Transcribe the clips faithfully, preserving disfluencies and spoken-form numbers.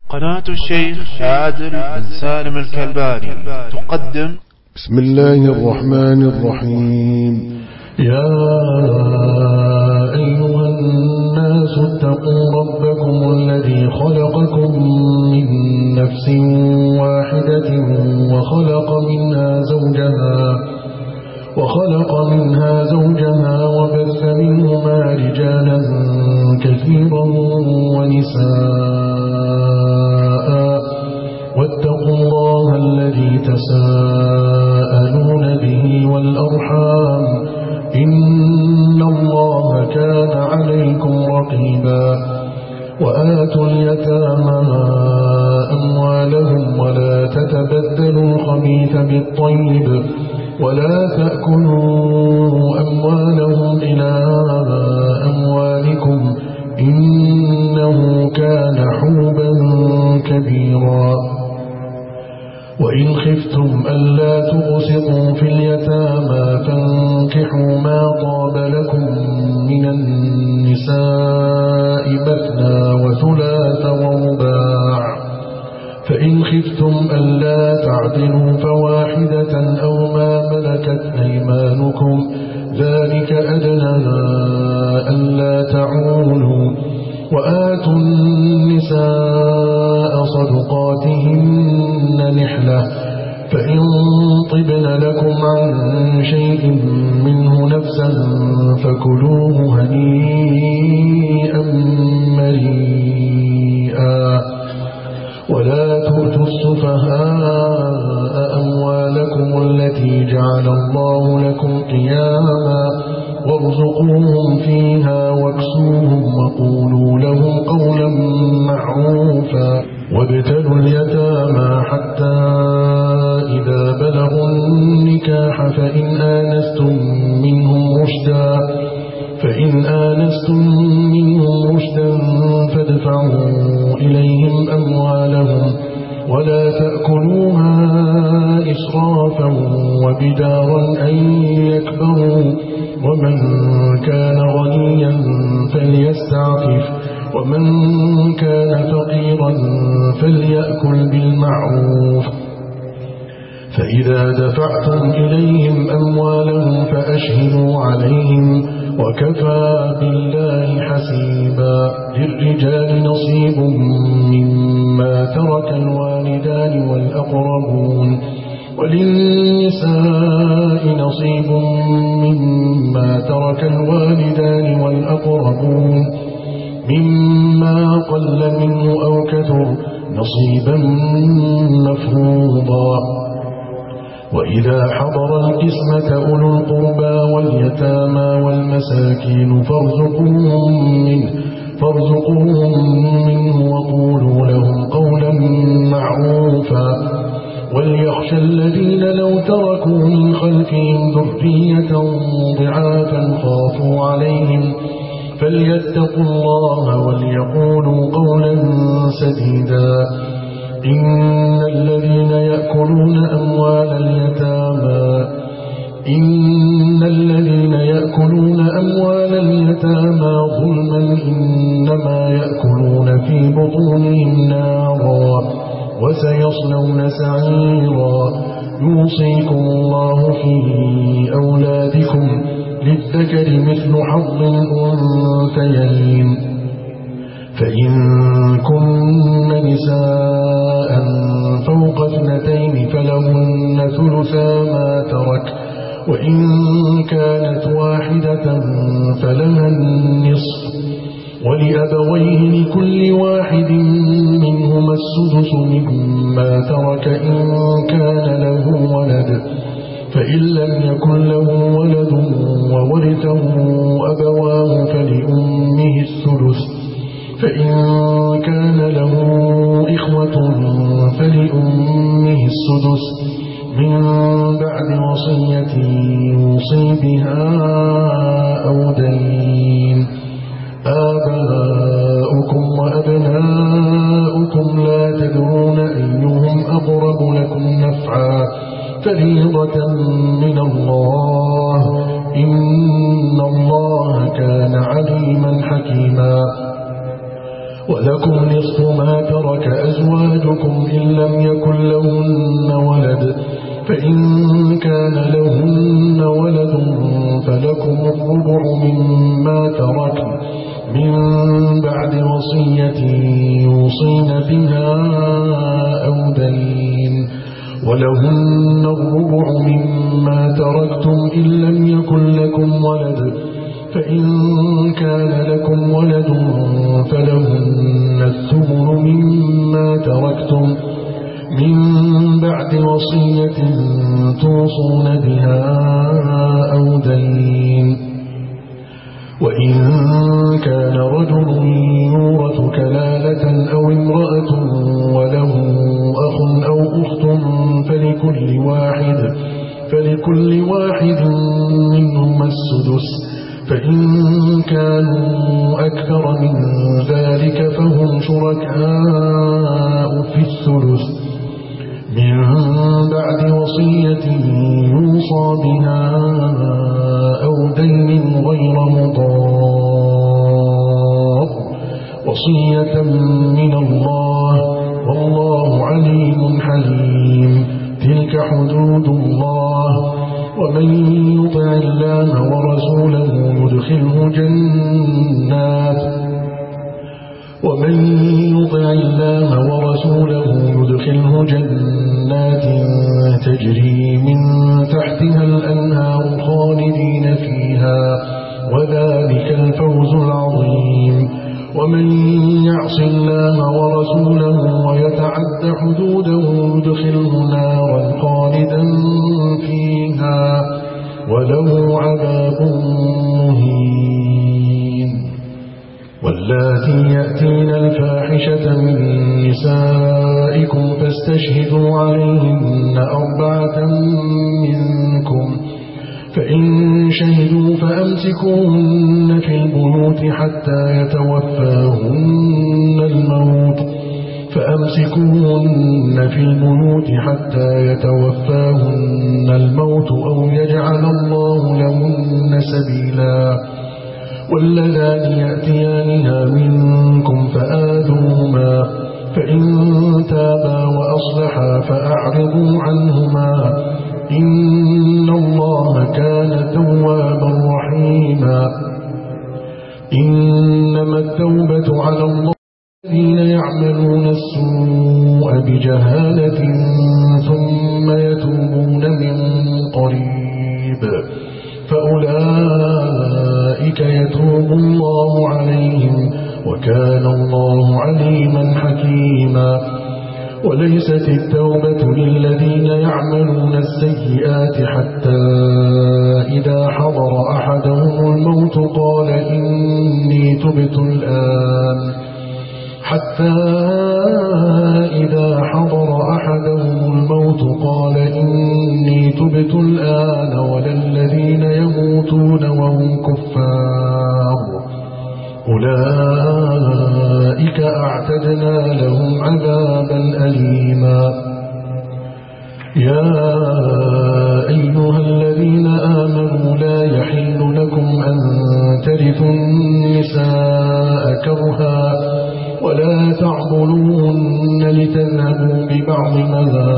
قناة الشيخ عادل بن سالم الكلباني تقدم بسم الله الرحمن الرحيم. يا أيها الناس اتقوا ربكم الذي خلقكم من نفس واحدة وخلق منها زوجها وخلق منها زوجها وبث منهما رجالا كثيرا ونساء واتقوا الله الذي تساءلون به والأرحام إن الله كان عليكم رقيبا. وآتوا اليتامى أموالهم ولا تتبدلوا الخبيث بالطيب ولا تأكلوا أموالهم إلى أموالكم إنه كان حوبا كبيرا. وإن خفتم ألا تقسطوا في اليتامى فانكحوا ما طاب لكم من النساء مثنى وثلاث ورباع، فإن خفتم ألا تعدلوا فواحدة أو ما ملكت أيمانكم ذلك أدنى ألا تعولوا. وآتوا النساء صدقاتهن نحلة، فإن طبن لكم عن شيء منه نفسا فكلوه هنيئا مريئا. ولا تؤتوا السفهاء أموالكم التي جعل الله لكم قياما وارزقوهم فيها واكسوهم وقولوا لهم قولا معروفا. وابتلوا اليتامى حتى إذا بلغوا النكاح فإن آنستم منهم رشدا فإن آنستم منهم رشدا فادفعوا إليهم أموالهم ولا تأكلوها إسرافا وبدارا أن يكبروا. ومن كان غنيا فليستعفف ومن كان فقيرا فليأكل بالمعروف. فإذا دفعتم إليهم أموالهم فأشهدوا عليهم وكفى بالله حسيبا. للرجال نصيب مما ترك الوالدان والأقربون وللنساء نصيب مما ترك الوالدان والأقربون مما قل منه أو كثر نصيبا مفروضا. وإذا حضر القسمة أولو القربى واليتامى والمساكين فارزقوهم منه, فارزقوهم منه وقولوا لهم قولا معروفا. وليخشى الذين لو تركوا من خلفهم ذرية ضعافا خافوا عليهم فليتقوا الله وليقولوا قولا سديدا. إن الذين يأكلون أموال اليتامى إن الذين يأكلون أموال اليتامى ظلما إنما يأكلون في بطونهم نارا وسيصلون سعيرا. يوصيكم الله في أولادكم للذكر مثل حظ الأنثيين. فإن كن نساء فوق اثنتين فلهن ثلثا ما ترك وإن كانت واحدة فلها النصف ولأبويه لكل واحد منهما السدس مما ترك إن كان له ولد فإن لم يكن له ولد وورثه أبواه فلأمه الثلث فإن كان له إخوة فلأمه السدس من بعد وصية يوصي بها أو دين. آباؤكم وأبناؤكم لا تدرون أيهم أقرب لكم نفعا فريضة من الله إن الله كان عليما حكيما. ولكم نصف ما ترك أزواجكم يوصين بها أو دين ولهن الربع مما تركتم إن لم يكن لكم ولد فإن كان لكم ولد فلهن الثمن مما تركتم من بعد وصية توصون بها أو دين وإن كان رجل يورث كلالة أو امرأة وله أخ أو أخت فلكل واحد فلكل واحد منهما السدس فإن كانوا أكثر من ذلك فهم شركاء في الثلث من بعد وصية يوصى بها أو دين غير مضار وصية من الله والله عليم حليم تلك حدود الله ومن يطع الله ورسوله يدخله جنات ومن يطع الله ورسوله يدخله جنات تجري من تحتها الأنهار خالدين فيها وذلك الفوز العظيم ومن يعص الله ورسوله ويتعد حدوده يدخله نارا خالدا فيها وله عذاب مهين واللاتي يأتين الفاحشة من نسائكم فاستشهدوا عليهن أربعة منكم فإن شهدوا فأمسكوهن في البيوت حتى يتوفاهن الموت فأمسكوهن في البيوت حتى يتوفاهن الموت أو يجعل الله لهن سبيلا واللذان يأتيانها منكم فآذوهما فإن تابا وأصلحا فأعرضوا عنهما إن الله كان توابا رحيما إنما التوبة على الله الذين يعملون السوء بجهالة ثم يتوبون من قريب فأولئك يتوب الله عليهم وكان الله عليما حكيما وليست التوبة للذين يعملون السيئات حتى إذا حضر أحدهم الموت قال إني تبت الآن حتى إذا حضر أحدهم الموت قال إني تبت الآن ولا الذين يموتون وهم كفار أولئك أعتدنا لهم عذابا أليما يا أيها الذين آمنوا لا يحل لكم أن ترثوا النساء كرها ولا تعضلوهن لتذهبوا ببعض ما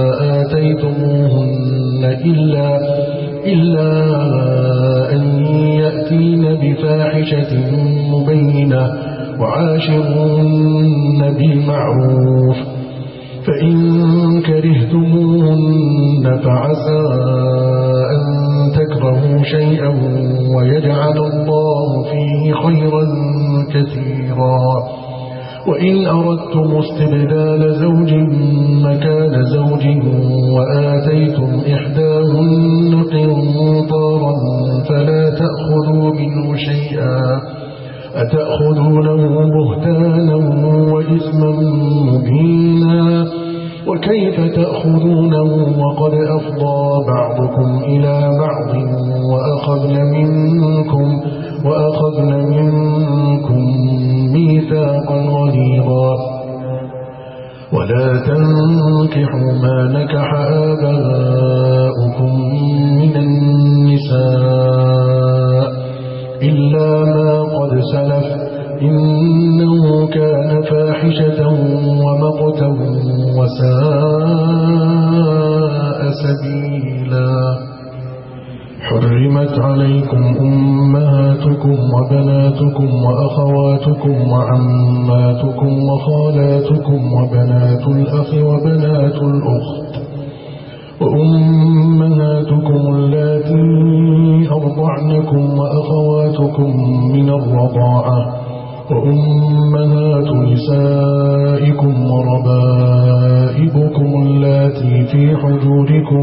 آتيتموهن إلا, إلا أن يأتين بفاحشة مبينة وعاشروهن بالمعروف فإن كرهتموهن فعسى أن تكرهوا شيئا ويجعل الله فيه خيرا كثيرا وإن أردتم استبدال زوج مكان زوج وآتيتم إحداهن قنطارا فلا تأخذوا منه شيئا أتأخذونه بهتانا وإثما مبينا وكيف تأخذونه وقد أفضى بعضكم إلى بعض وأخذن منكم وأخذن منكم ميثاقا غليظا ولا تنكحوا ما نكح آباؤكم من النساء إلا ما قد سلف إنه كان فاحشة ومقتا وساء سبيلا حرمت عليكم أمهاتكم أمهاتكم وبناتكم وأخواتكم وعماتكم وخالاتكم وبنات الأخ وبنات الأخت وأمهاتكم اللاتي أرضعنكم وأخواتكم من الرضاعة وأمهات نسائكم وربائبكم اللاتي في حجوركم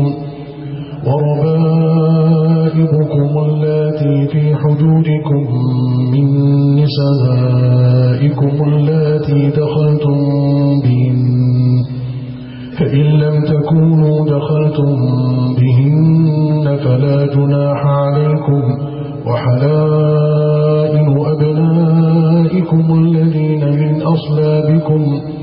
وربائبكم اللاتي في حجوركم من نسائكم اللاتي دخلتم بهن فإن لم تكونوا دخلتم بهن فلا جناح عليكم وحلائل أبنائكم الذين من أصلابكم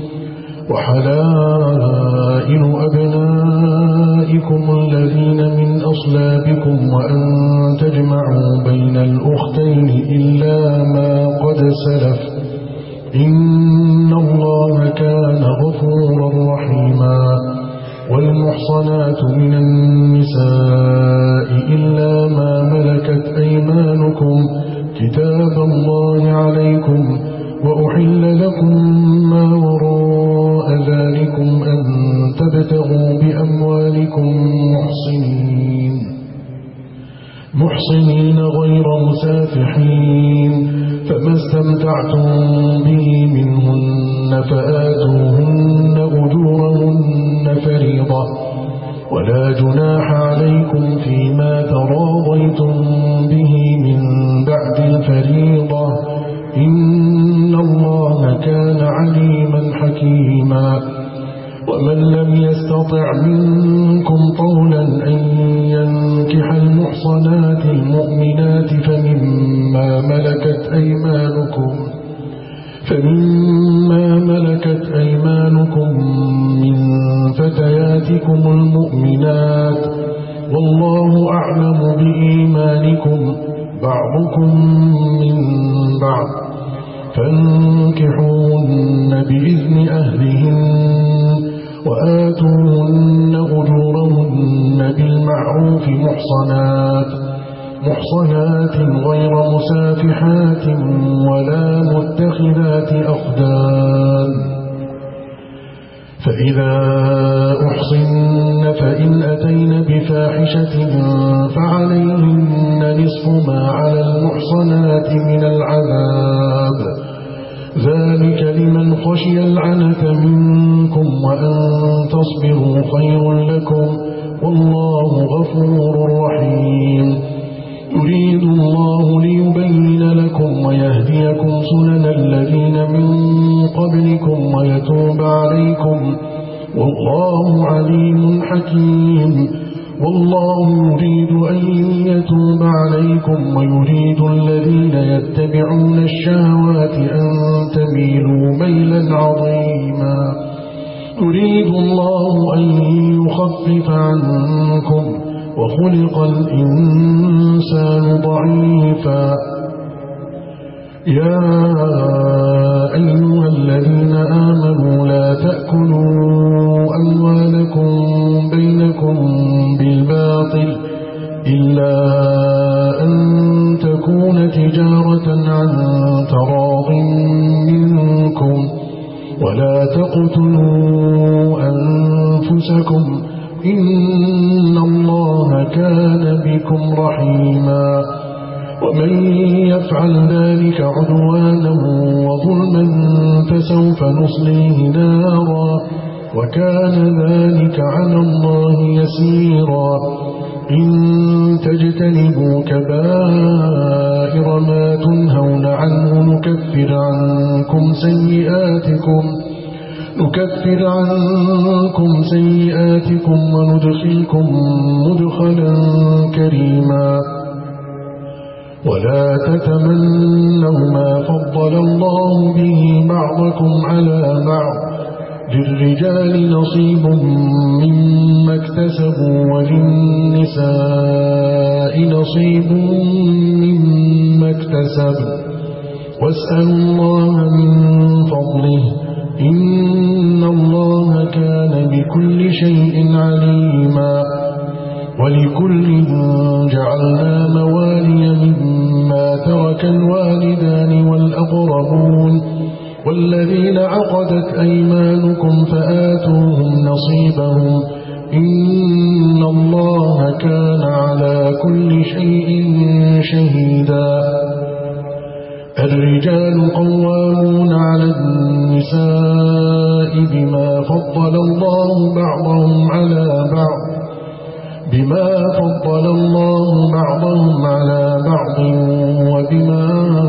وحلائل أبنائكم الذين من أصلابكم وأن تجمعوا بين الأختين إلا ما قد سلف إن الله كان غفورا رحيما والمحصنات من النساء إلا ما ملكت أيمانكم كتاب الله عليكم وأحل لكم ما وراء ذلكم أن تبتغوا بأموالكم محصنين محصنين غير مسافحين فما استمتعتم به منهن فآتوهن أجورهن فريضة ولا جناح عليكم فيما تراضيتم به من بعد الفريضة إن الله كان عليما حكيما ومن لم يستطع منكم طولا أن ينكح المحصنات المؤمنات فمما ملكت أيمانكم فمما ملكت أيمانكم من فتياتكم المؤمنات والله أعلم بإيمانكم بعضكم من بعض فانكحوهن بإذن أهلهن وآتوهن أجورهن بالمعروف محصنات محصنات غير مسافحات ولا متخذات أخدان فإذا أحصن فإن أتين بفاحشة فعليهن نصف ما على المحصنات من العذاب ذلك لمن خشي العنة منكم وأن تصبروا خير لكم والله غفور رحيم يريد الله ليبين لكم ويهديكم سنن الذين من قبلكم ويتوب عليكم والله عليم حكيم والله يريد أن يتوب عليكم ويريد الذين يتبعون الشهوات أن تميلوا ميلا عظيما يريد الله أن يخفف عنكم وخلق الإنسان ضعيفا يا أيها الذين آمنوا لا تأكلوا أموالكم بينكم بالباطل إلا أن تكون تجارة عن تراض منكم ولا تقتلوا أنفسكم إن الله كان بكم رحيما ومن يفعل ذلك عدوانا وظلما فسوف نصليه نارا وكان ذلك على الله يسيرا إن تجتنبوا كبائر ما تنهون عنه نكفر عنكم سيئاتكم نكفر عنكم سيئاتكم وندخلكم مدخلا كريما ولا تتمنوا ما فضل الله به بعضكم على بعض للرجال نصيب مما اكتسبوا وللنساء نصيب مما اكتسبوا واسألوا الله من فضله إن الله كان بكل شيء عليما ولكل جعلنا موالي مما ترك والذين عقدت أيمانكم فآتوهم نصيبهم إن الله كان على كل شيء شهيدا. الرجال قوامون على النساء بما فضل الله بعضهم على بعض بما فضل الله بعضهم على بعض وبما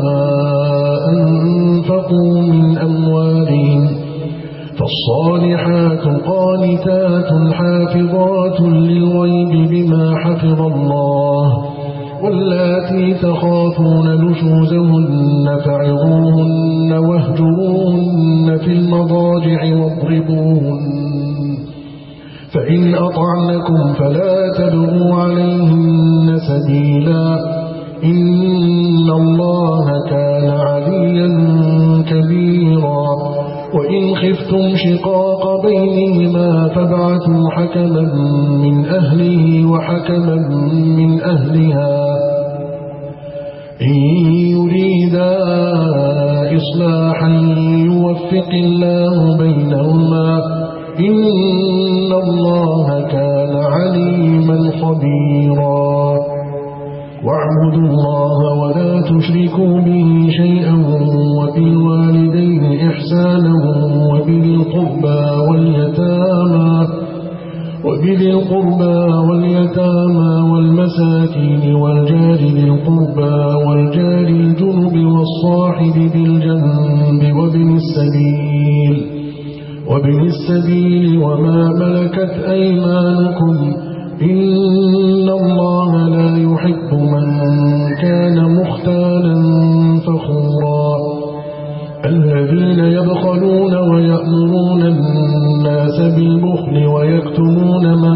أنفقوا من أموالهم فالصالحات قانتات حافظات للغيب بما حفظ الله واللاتي تخافون نشوزهن فعظوهن واهجروهن في المضاجع واضربوهن فإن أطعنكم فلا تبغوا عليهن سبيلا إن الله كان عليا كبيرا. وإن خفتم شقاق بينهما فابعثوا حكما من أهله وحكما من أهلها إن يريدا إصلاحا يوفق الله بينهما إن الله كان عليما خبيرا. واعبدوا الله ولا تشركوا به شيئا وبالوالدين إحسانا وبذي القربى واليتامى وبذي القربى واليتامى والمساكين والجار ذي القربى والجار الجنب والصاحب بالجنب وابن السبيل وابن السبيل وما ملكت أيمانكم إن الله لا يحب من كان مختالا فخورا. الذين يبخلون ويأمرون الناس بالبخل ويكتمون ما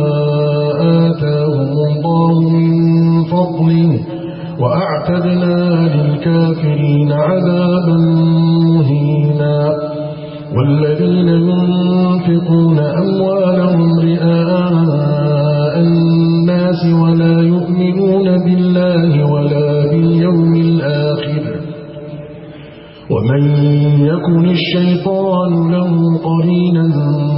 آتاهم الله من فضله وأعتدنا للكافرين عذابا مهينا. والذين ينفقون أموالهم رئاء الناس ولا يؤمنون بالله ولا باليوم الآخر ومن يكن الشيطان له قرينا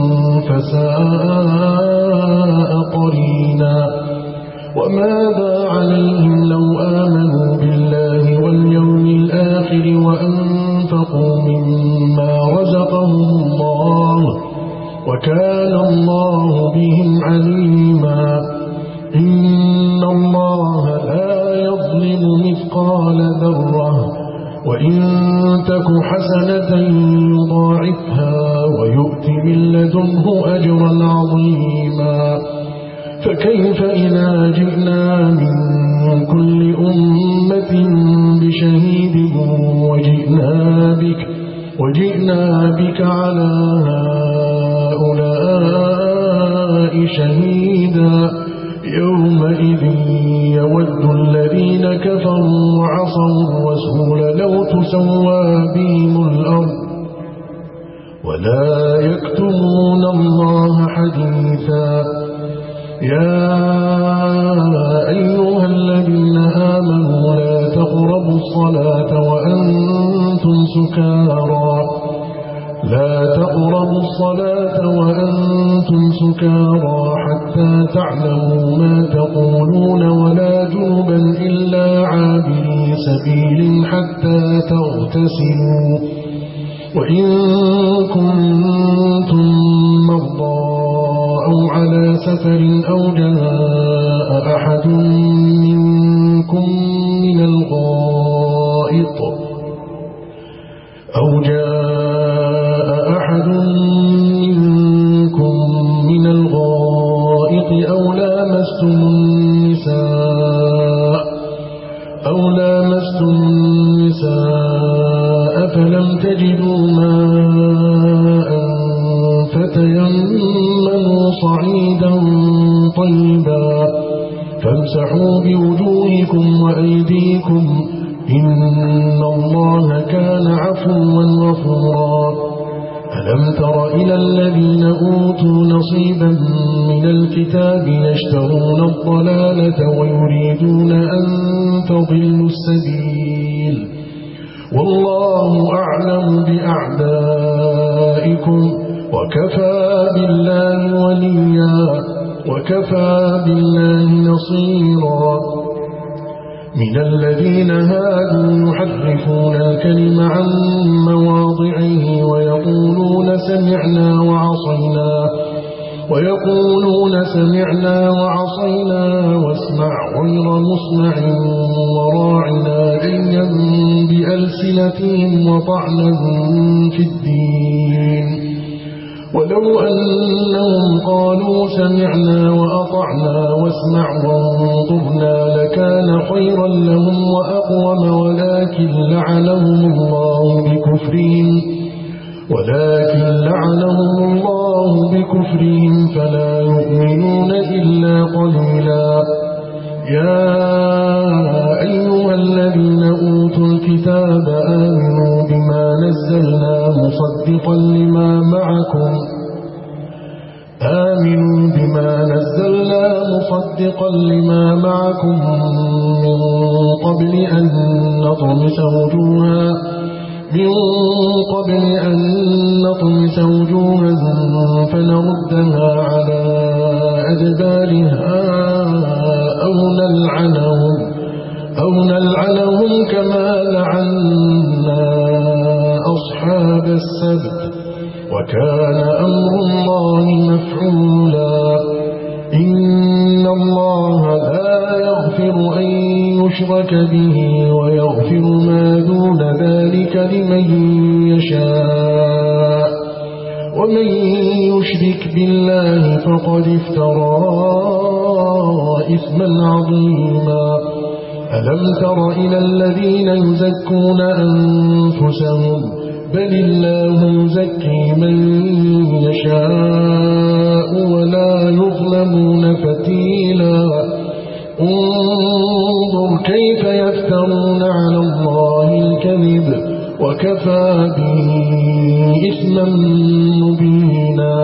فساء قرينا. وماذا عليهم لو آمنوا بالله واليوم الآخر وأنفقوا مما رزقهم الله وكان الله بهم عليما. إن الله لا يظلم مثقال ذرة وإن تك حسنة يضاعفها ويؤت من لدنه أجرا عظيما. فكيف إذا جئنا من كل أمة بشهيد وجئنا بك وجئنا بك على هؤلاء شهيدا. يومئذ يود الذين كفروا وعصوا الرسول لو تسوى بهم الأرض ولا يكتمون الله حديثا. يا أيها الذين آمنوا لا تقربوا الصلاة وأنتم سكارى لا تقربوا الصلاة وأنتم سكارى حتى تعلموا ما تقولون ولا جنبا إلا عابري سبيل حتى تغتسلوا. وإن كنتم مرضى أو على سفر أو جاء أحد منكم من الغائط أو جاء أحد منكم من الغائط أو لامستم النساء أو لامستم النساء فلم تجدوا ماء فتيمموا صعيدا طيبا فامسحوا بوجوهكم وأيديكم إن الله كان عفوا غفورا. ألم تر إلى الذين أوتوا نصيبا من الكتاب يشترون الضلالة ويريدون أن تضلوا السبيل والله أعلم بأعدائكم وكفى بالله وليا وكفى بالله نصيرا من الذين هادوا يحرفون الكلم عن مواضعه ويقولون سمعنا وعصينا ويقولون سمعنا وعصينا واسمع غير مسمع وراعنا ليا بألسنتهم وطعنا في الدين ولو أنهم قالوا سمعنا وأطعنا واسمع وانظرنا لكان خيرا لهم وأقوم ولكن لعنهم الله بكفرهم ولكن لعنهم الله بكفرهم فلا يؤمنون إلا قليلا يا أيها الذين أوتوا الكتاب آمنوا بما نزلنا مصدقا لما معكم آمنوا بما نزلنا مصدقا لما معكم من قبل أن نطمس وجوها من قبل أن نطمس وجوها فنردها على أدبارها أو نلعنهم أو نلعنهم كما لعنا أصحاب السبت وكان أمر الله مفعولا إن الله لا يغفر أن يشرك به ويغفر ما دون ذلك لمن يشاء ومن يشرك بالله فقد افترى إثما عظيما ألم تر إلى الذين يزكون أنفسهم بل الله يزكي من يشاء ولا يظلمون فتيلا انظر كيف يفترون على الله الكذب وكفى به إثما مبينا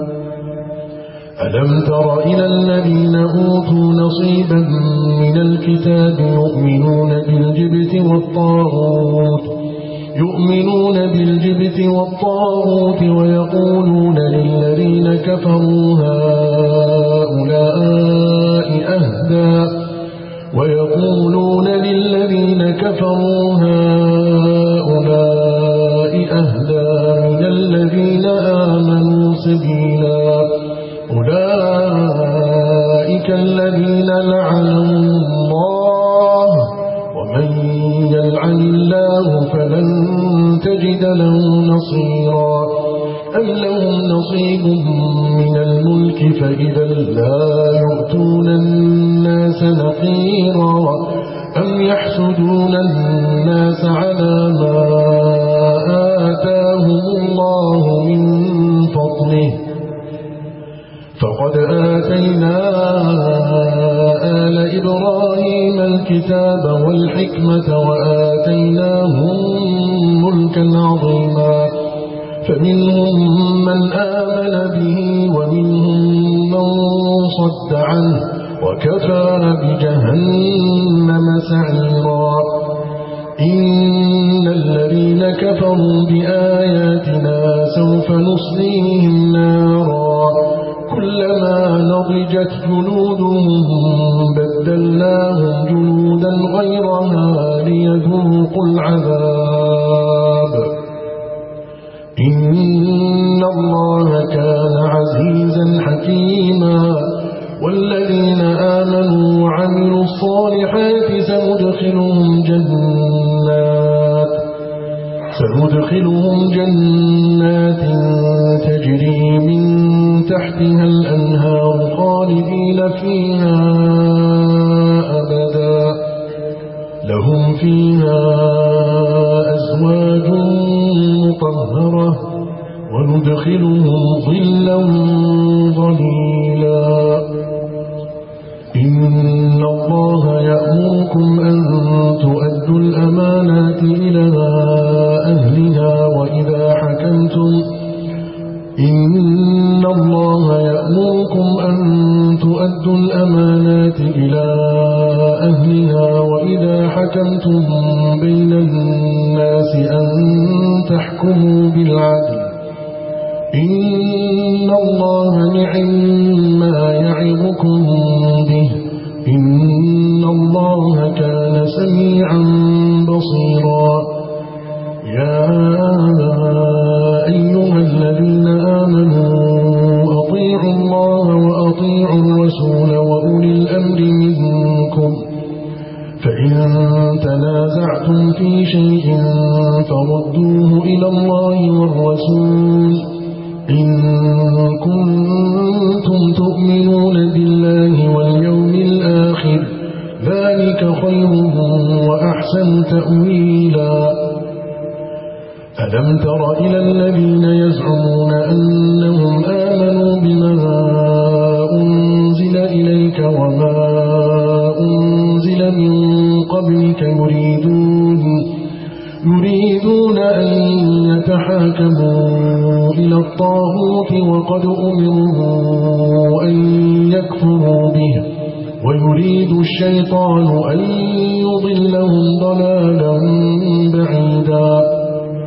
ألم تر إلى الذين أوتوا نصيبا من الكتاب يؤمنون بالجبت والطاغوت يؤمنون بالجبت والطاغوت ويقولون للذين كفروا هؤلاء أهدى ويقولون للذين كفروا هؤلاء أهدى من الذين آمنوا سبيلا أولئك الذين لعنهم الله ومن يلعن الله فلن تجد له نصيرا أم لهم نصيب من الملك فإذا لا يؤتون الناس نقيرا أم يحسدون الناس على ما آتاهم الله من فضله فقد آتينا آل إبراهيم الكتاب والحكمة وآتيناهم ملكا عظيما فمنهم من آمن به ومنهم من صد عنه وكفى بجهنم سعيرا إن الذين كفروا بآياتنا سوف نصليهم نارا كلما نضجت جلودهم بدلناهم جلودا غيرها ليذوقوا العذاب إن الله كان عزيزا حكيما والذين آمنوا وعملوا الصالحات سندخلهم جنات سندخلهم جنات تجري من تحتها الأنهار خالدين فيها أبدا لهم فيها أزواج مطهرة وندخلهم ظلا ظليلا إن الله يأمركم أن تؤدوا الأمانات إلى أهلها وإذا حكمتم إن الله يأمركم أن تؤدوا الأمانات إلى أهلها أهلها وإذا حكمتم بين الناس أن تحكموا بالعدل إن الله نعم ما يعظكم به إن الله كان سميعا بصيرا يا أيها الذين آمنوا أطيعوا الله وأطيعوا الرسول وأولي الأمر منكم فإن تنازعتم في شيء فردوه إلى الله والرسول إن كنتم تؤمنون بالله واليوم الآخر ذلك خير وأحسن تأويلا ألم تر إلى الذين يزعمون أنهم آمنوا بما أنزل إليك وما أنزل من قبلك يريدون يريدون أن يتحاكموا إلى الطاغوت وقد أمروا أن يكفروا به ويريد الشيطان أن يضلهم ضلالا بعيدا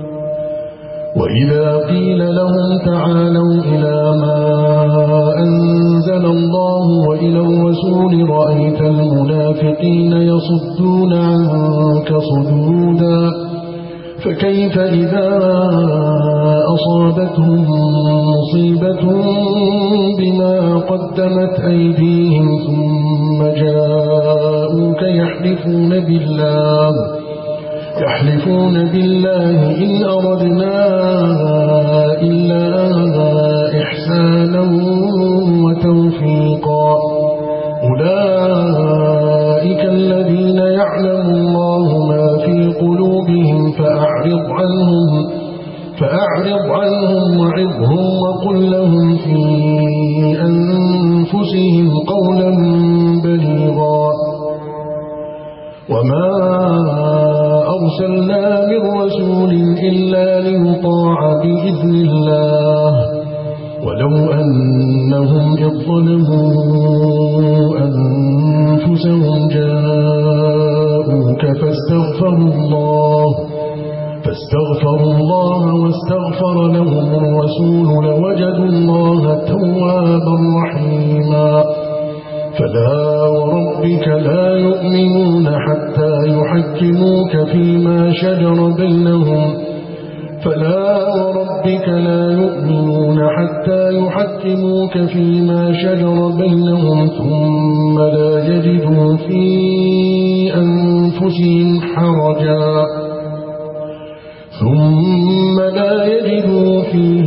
وإذا قيل لهم تعالوا إلى ما أنزل الله وإلى الرسول رأيت المنافقين يصدون عنك صدودا فكيف إذا أصابتهم مصيبة بما قدمت أيديهم ثم جاءوك يحلفون بالله يحلفون بالله إن أردنا إلا إحسانا وتوفيقا أولئك الذين يعلم الله ما في قلوبهم فأعرض عنهم فأعرض عنهم وعظهم وقل لهم في أنفسهم قولا بليغا وما أرسلنا من رسول إلا ليطاع بإذن الله ولو أنهم إذ ظلموا أنفسهم جاءوك فاستغفروا الله فاستغفروا الله واستغفر لهم الرسول لوجدوا الله توابا رحيما فلا وربك لا يؤمنون حتى يحكموك فيما شجر بينهم فلا وربك لا يؤمنون حتى يحكموك فيما شجر بينهم ثم لا يجدوا في أنفسهم حرجا ثم لا يجدوا في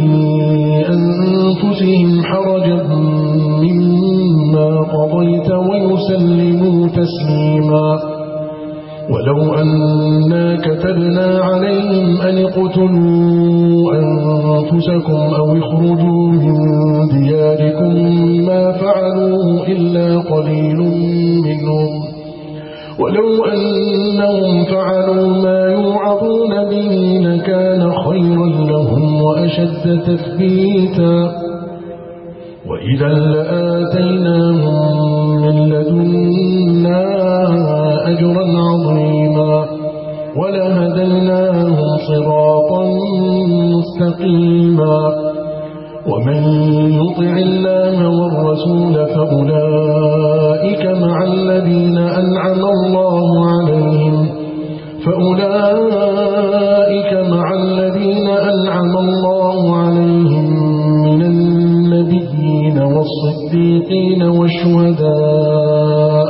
أنفسهم حرجا مما قضيت ويسلموا تسليما ولو أنا كتبنا عليهم أن اقتلوا أنفسكم أو اخرجوا من دياركم ما فعلوه إلا قليل منهم ولو أنهم فعلوا ما يوعظون به لكان خيرا لهم وأشد تثبيتا وإذا لآتيناهم من لدنا أجرا عظيما ولهديناهم صراطا مستقيما ومن يطع الله والرسول فأولئك مع الذين أنعم الله عليهم فأولئك مع الذين أنعم الله عليهم من النبيين والصديقين والشهداء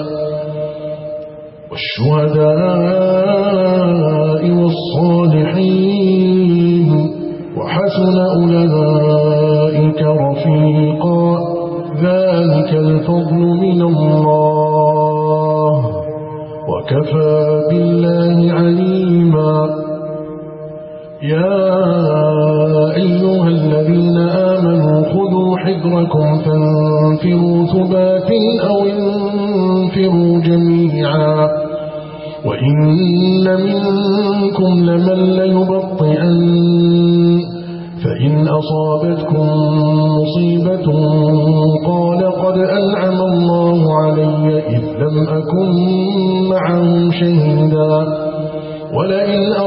والشهداء والصالحين وحسن أولئك رفيقا ذلك الفضل من الله وكفى بالله عليما يا أيها الذين آمنوا خذوا حذركم فانفروا ثبات أو انفروا جميعا وإن منكم لمن ليبطئن فإن أصابتكم مصيبة قال قد أنعم الله علي إذ لم أكن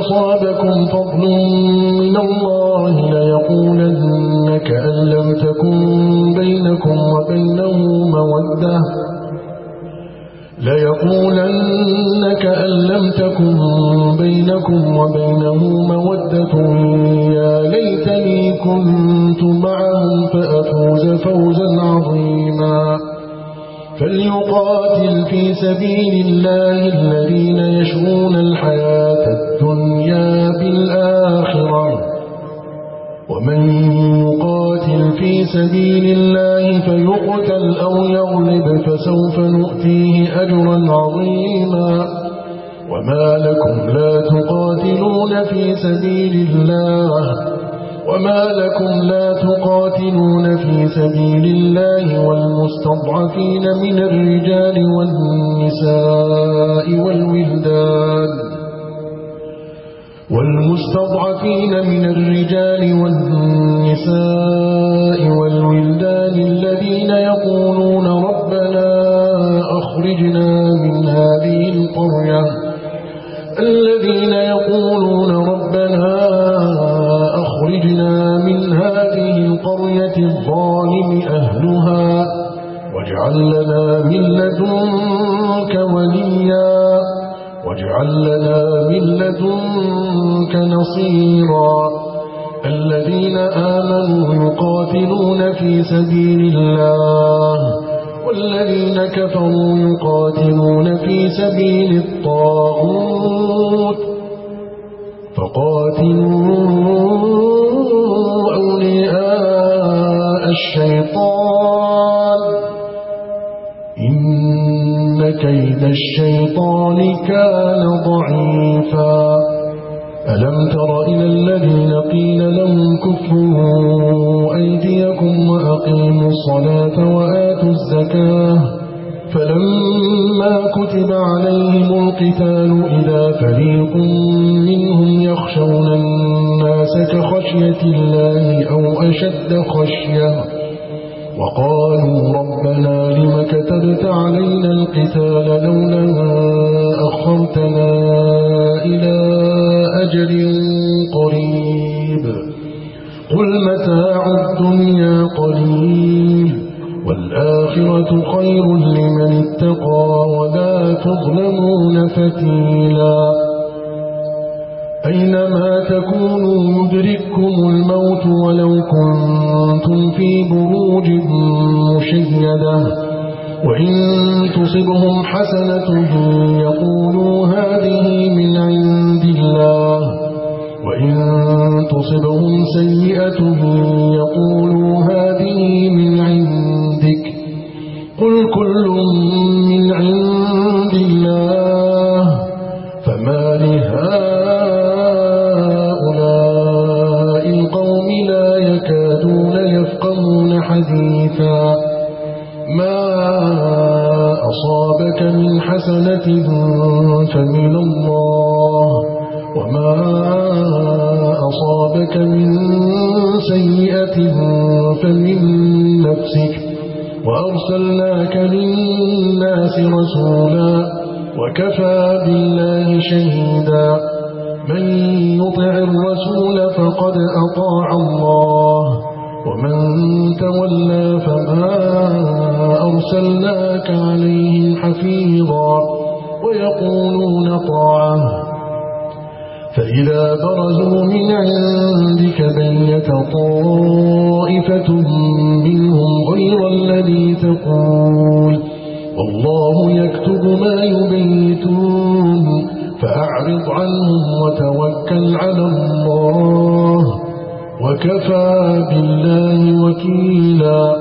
أصابكم فضل من الله ليقولن كأن لم تكن بينكم وبينه مودة ليقولن كأن لم تكن بينكم وبينه مودة يا ليتني كنت معهم فأفوز فوزا عظيما فليقاتل في سبيل الله الذين يشرون الحياة الدنيا بالآخرة ومن يقاتل في سبيل الله فيقتل أو يغلب فسوف نؤتيه أجرا عظيما وما لكم لا تقاتلون في سبيل الله وما لكم لا تقاتلون في سبيل الله والمستضعفين من الرجال والنساء والولدان والمستضعفين من الرجال والنساء والولدان الذين يقولون ربنا أخرجنا من هذه القرية الذين يقولون ربنا أخرجنا من هذه القرية الظالم أهلها واجعل لنا من لدنك وليا واجعل لنا من لدنك نصيرا الذين آمنوا يقاتلون في سبيل الله والذين كفروا يقاتلون في سبيل الطاغوت فقاتلوا أولياء الشيطان إن كيد الشيطان كان ضعيفا ألم تر إلى الذين قيل لهم كفوا أيديكم وأقيموا الصلاة وآتوا الزكاة فلما كتب عليهم القتال إذا فريق منهم يخشون الناس كخشية الله أو أشد خشية وقالوا ربنا لم كتبت علينا القتال لولا أخرتنا إلى أجل قريب قل متاع الدنيا قليل والآخرة خير لمن اتقى ولا تظلمون فتيلا أينما تكونوا يدرككم الموت ولو كنتم في بروج مشيدة وإن تصبهم حسنة يقولوا هذه من عند الله وإن تصبهم سيئة يقولوا هذه من عندك قل كل من عند الله فما لهؤلاء القوم لا يكادون يفقهون حديثا ما أصابك من حسنة فمن الله وما أصابك من سيئة فمن نفسك وأرسلناك للناس رسولا وكفى بالله شهيدا من يطع الرسول فقد أطاع الله ومن تولى فما أرسلناك عليهم حفيظا ويقولون طاعة فإذا برزوا من عندك بيت طائفة منهم غير الذي تقول والله يكتب ما يبيتون فأعرض عنهم وتوكل على الله وكفى بالله وكيلا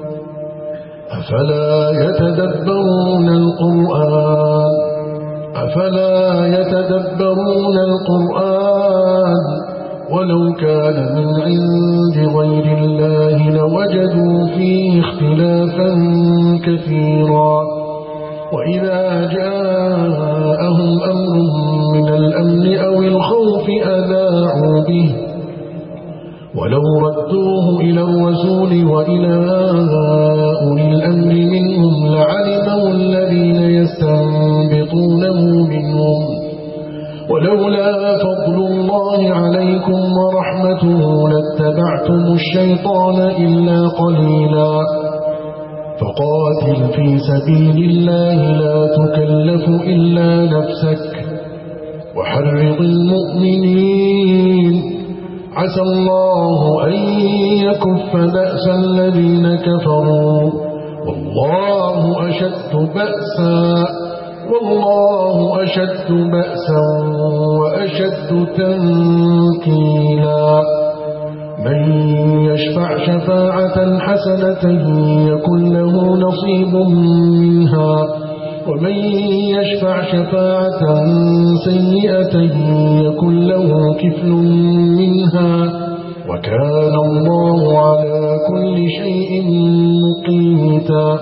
أفلا يتدبرون القرآن أفلا يتدبرون القرآن ولو كان من عند غير الله لوجدوا فيه اختلافا كثيرا وإذا جاءهم أمر من الأمن أو الخوف أذاعوا به ولو ردوه إلى الرسول وإلى أولي الأمر منهم لعلمه الذين يستنبطونه منهم ولولا فضل الله عليكم ورحمته لاتبعتم الشيطان إلا قليلا فقاتل في سبيل الله لا تكلف إلا نفسك وحرض المؤمنين عسى الله أن يكف بأس الذين كفروا والله أشد بأسا والله أشد بأسا وأشد تنكيلا من يشفع شفاعة حسنة يكن له نصيب منها ومن يشفع شفاعة سيئة يكن له كفل منها وكان الله على كل شيء مقيتا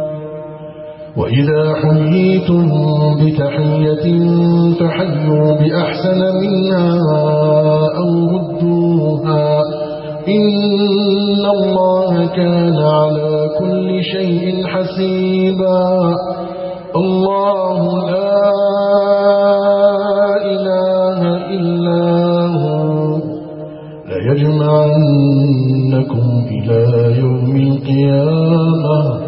وإذا حييتم بتحية فحيوا بأحسن منها أو ردوها إن الله كان على كل شيء حسيبا الله لا إله إلا هو ليجمعنكم إلى يوم القيامة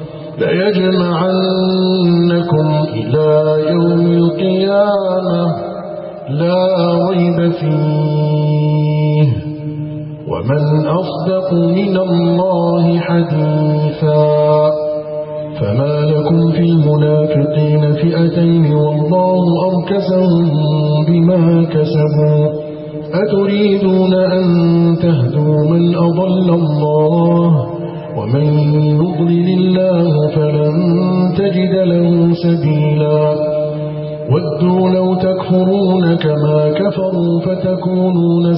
ليجمعنكم إلى يوم القيامة لا ريب فيه ومن أصدق من الله حديثا فما لكم في المنافقين فئتين والله أركسهم بما كسبوا أتريدون أن تهدوا من أضل الله ومن يضلل الله فلن تجد له سبيلا ودوا لو تكفرون كما كفروا فتكونون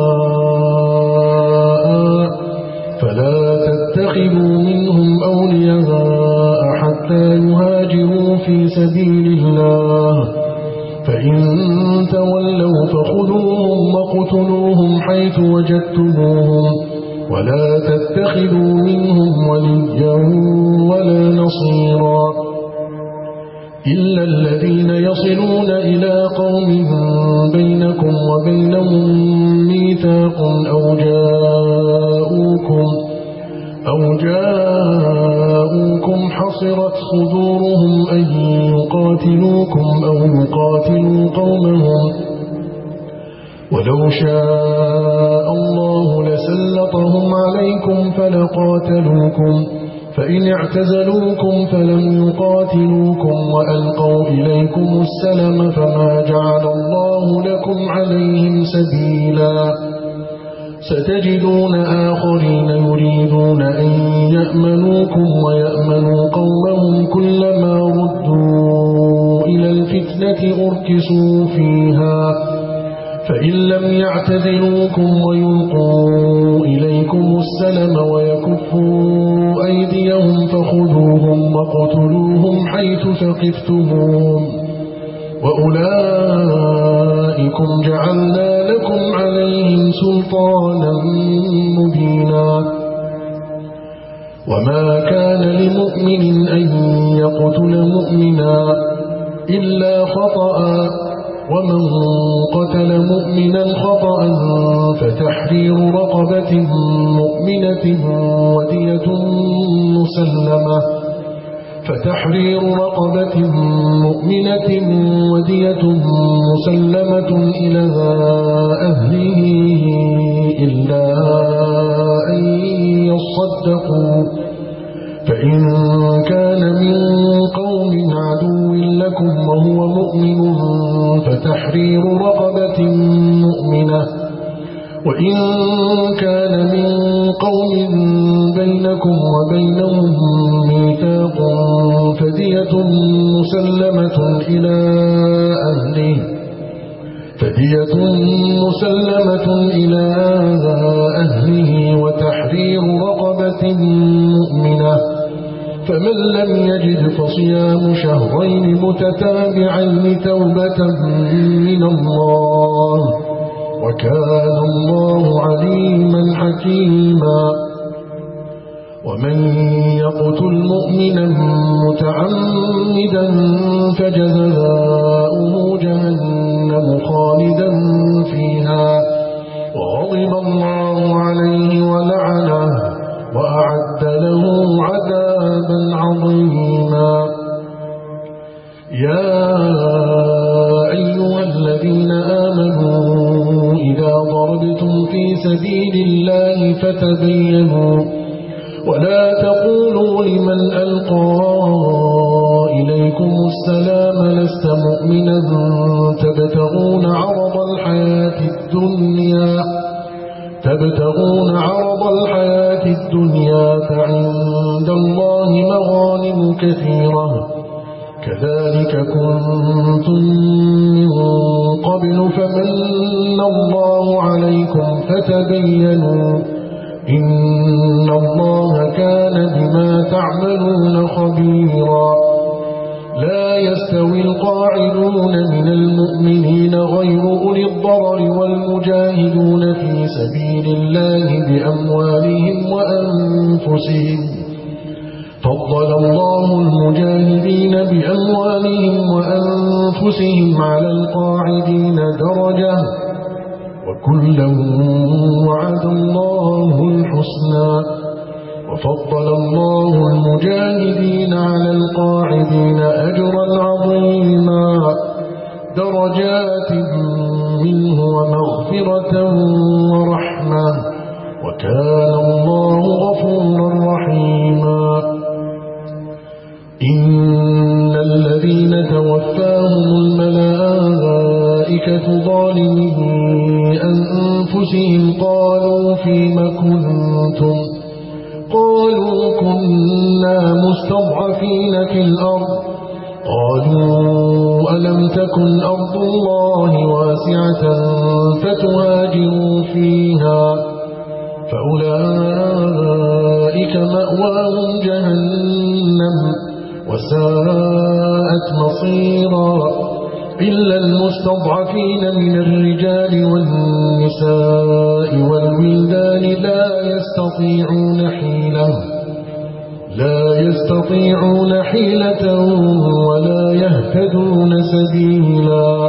سواء فلا تتخذوا منهم أولياء حتى يهاجروا في سبيل الله فإن تولوا فخذوهم وقتلوهم حيث وجدتموهم ولا تتخذوا منهم وليا ولا نصيرا إلا الذين يصلون إلى قوم بينكم وبينهم ميثاق أو جاءوكم أو جاءوكم حصرت صدورهم أن يقاتلوكم أو يقاتلوا قومهم ولو شاء الله لسلطهم عليكم فلقاتلوكم فإن اعتزلوكم فلم يقاتلوكم وألقوا إليكم السلم فما جعل الله لكم عليهم سبيلا ستجدون آخرين يريدون أن يأمنوكم ويأمنوا قومهم كلما ردوا إلى الفتنة أركسوا فيها فإن لم يعتذلوكم ويلقوا إليكم السلم ويكفوا أيديهم فخذوهم وقتلوهم حيث ثقفتموهم وأولئكم جعلنا لكم عليهم سلطانا مبينا وما كان لمؤمن أن يقتل مؤمنا إلا خطأ ومن قتل مؤمنا خطأ فتحرير رقبة مؤمنة ودية مسلمة فتحرير رقبة مؤمنة ودية مسلمة إلى أهله إلا أن يصدقوا فإن كان من قوم عدو لكم وهو مؤمن فتحرير رقبة مؤمنة وإن كان من قوم بينكم وبينهم ميثاق فدية مسلمة إلى أهله فدية مسلمة إلى أهله وتحرير رقبة مؤمنة فمن لم يجد فصيام شهرين متتابعين توبة من الله وكان الله عليما حكيما ومن يقتل مؤمنا متعمدا فجزاؤه جهنم جهنم خالدا فيها وغضب الله عليه ولعنه وأعد له عذابا عظيما. يا أيها الذين آمنوا إذا ضربتم في سبيل الله فتبينوا ولا تقولوا لمن ألقى إليكم السلام لست مؤمنا تبتغون عرض الحياة الدنيا تبتغون عرض الحياة الدنيا فعند الله مغانم كثيرة كذلك كنتم من قبل فمن الله عليكم فتبينوا إن الله كان بما تعملون خبيرا. لا يستوي القاعدون من المؤمنين غير أولي الضرر والمجاهدون في سبيل الله بأموالهم وأنفسهم فضل الله المجاهدين بأموالهم وأنفسهم على القاعدين درجة وكلا وعد الله الحسنى وفضل الله المجاهدين على القاعدين أجرا عظيما درجات منه ومغفرة ورحمة وكان الله غفورا رحيما. إن الذين توفاهم الملائكة ظالمي أنفسهم قالوا فيم كنتم قالوا كنا مستضعفين في الأرض قالوا ألم تكن أرض الله واسعة فتهاجروا فيها فأولئك مأواهم جهنم وساءت مصيرا إلا المستضعفين من الرجال والنساء والولدان لا يستطيعون حيلة لا يستطيعون حيلة ولا يهتدون سبيلا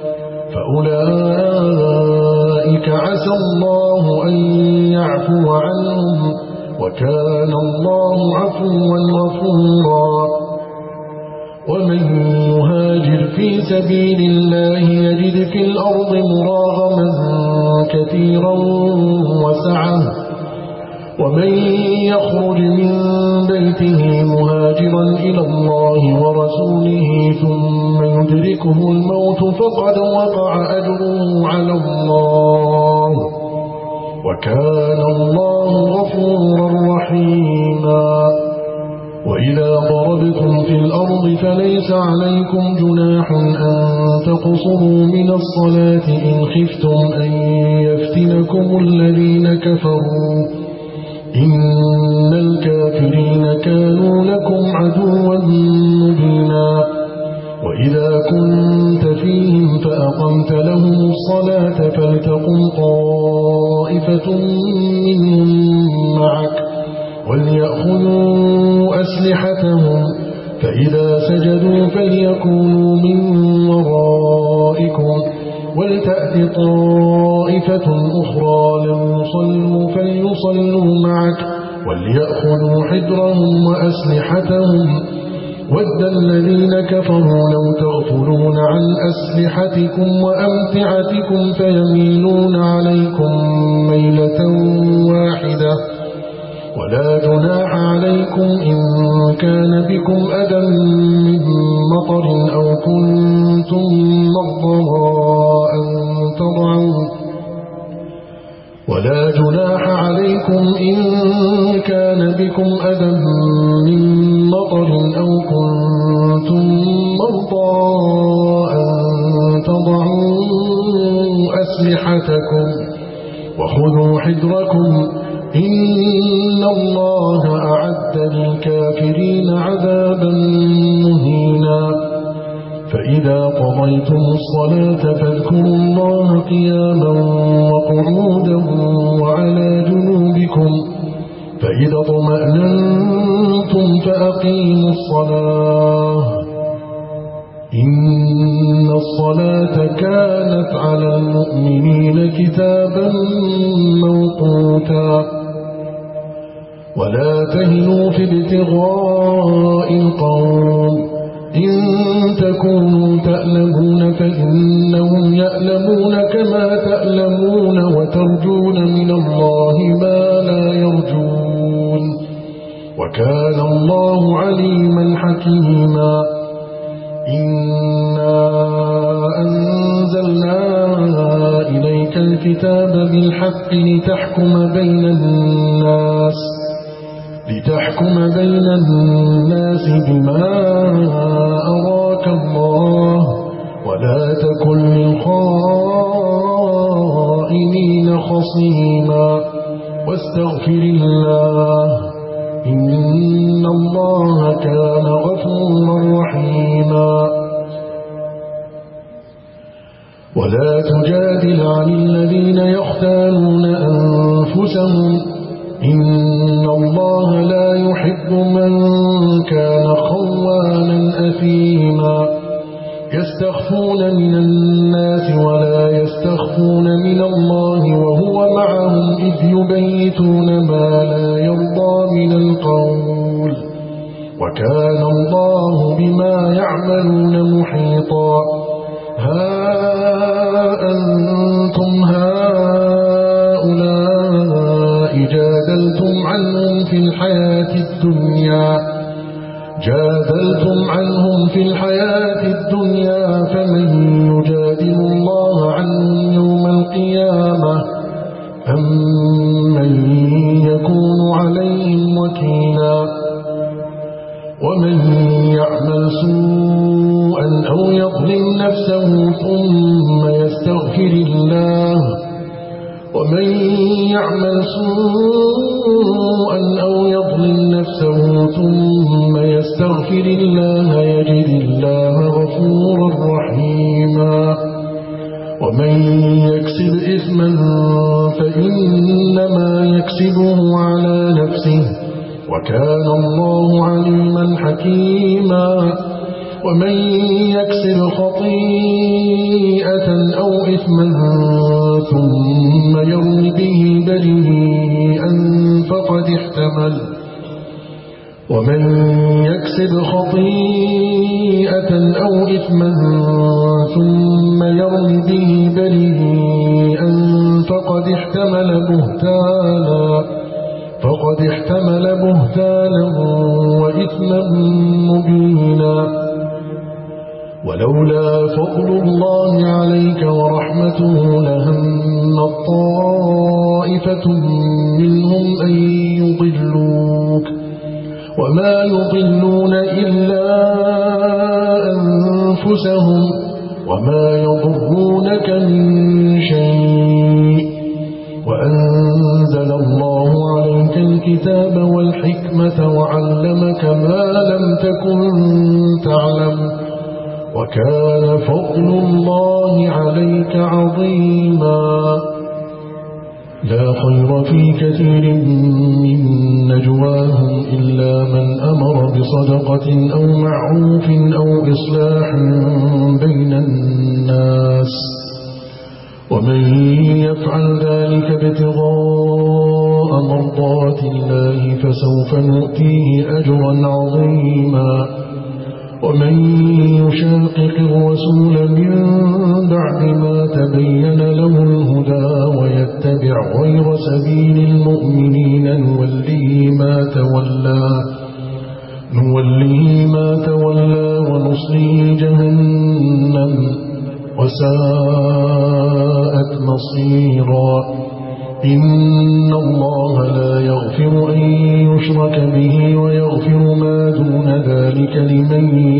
فأولئك عسى الله أن يعفو عنهم وكان الله عفوا غفورا. ومن يهاجر في سبيل الله يجد في الأرض مراغما كثيرا وسعة ومن يخرج من بيته مهاجرا إلى الله ورسوله ثم يدركه الموت فقد وقع أجره على الله وكان الله غفورا رحيما. وإذا ضربتم في الأرض فليس عليكم جناح أن تقصروا من الصلاة إن خفتم أن يفتنكم الذين كفروا إن الكافرين كانوا لكم عدوا مبينا. وإذا كنت فيهم فأقمت لهم الصلاة فلتقم طائفة منهم معك وليأخذوا أسلحتهم فإذا سجدوا فليكونوا من ورائكم ولتأت طائفة أخرى لم يصلوا فليصلوا معك وليأخذوا حذرهم وأسلحتهم ود الذين كفروا لو تغفلون عن أسلحتكم وأمتعتكم فيميلون عليكم ميلة واحدة ولا جناح عليكم إن كان بكم أذى من مطر أو كنتم مرضى أن تضعوا ولا جناح عليكم إن كان بكم أذى من مطر أو كنتم مرضى أن تضعوا أسلحتكم وخذوا حذركم إن الله أعد للكافرين عذابا مهينا. فإذا قضيتم الصلاة فاذكروا الله قياما وقعودا وعلى جنوبكم فإذا اطمأننتم فأقيموا الصلاة إن الصلاة كانت على المؤمنين كتابا موقوتا ولا تهنوا في ابتغاء القوم إن تكونوا تألمون فإنهم يألمون كما تألمون وترجون من الله ما لا يرجون وكان الله عليما حكيما إنا أنزلنا إليك الكتاب بالحق لتحكم بين الناس لتحكم بين الناس بما أراك الله ولا تكن للخائنين خصيما واستغفر الله إن الله كان غفورا رحيما ولا تجادل عن الذين يختالون أنفسهم إن الله لا يحب من كان خوانا أثيما يستخفون من الناس ولا يستخفون من الله وهو معهم إذ يبيتون ما لا يرضى من القول وكان الله بما يعملون محيطا ها أنتم هؤلاء جادلتم عنهم في الحياة الدنيا جادلتم عنهم في الحياة الدنيا فمن يجادل الله عنهم يوم القيامة أم من يكون عليهم وكيلا ومن يعمل سوءا أو يظلم نفسه ثم يستغفر الله ومن يعمل سوءا أو يظلم نفسه ثم يستغفر الله يجد الله غفورا رحيما ومن يكسب إثما فإنما يكسبه على نفسه وكان الله عليما حكيما ومن يكسب خطيئة أو إثما ثم يرم به بريئا فقد احتمل ومن يكسب خطيئة أو إثما ثم يرم به بريئا فقد احتمل بهتانا فقد احتمل بهتانا وإثما مبينا ولولا فضل الله عليك ورحمته لهم طائفة منهم أن يضلوك وما يضلون إلا أنفسهم وما يضرونك من شيء وأنزل الله عليك الكتاب والحكمة وعلمك ما لم تكن تعلم وكان فضل الله عليك عظيما لا خير في كثير من نجواهم إلا من أمر بصدقة أو معروف أو إصلاح بين الناس ومن يفعل ذلك ابتغاء مرضات الله فسوف نؤتيه أجرا عظيما ومن يشاقق الرسول من بعد ما تبين له الهدى ويتبع غير سبيل المؤمنين نوليه ما تولى نوليه ما تولى ونصليه جهنم وساءت مصيرا إن الله لا يغفر أن يشرك به ويغفر ما دون ذلك لمن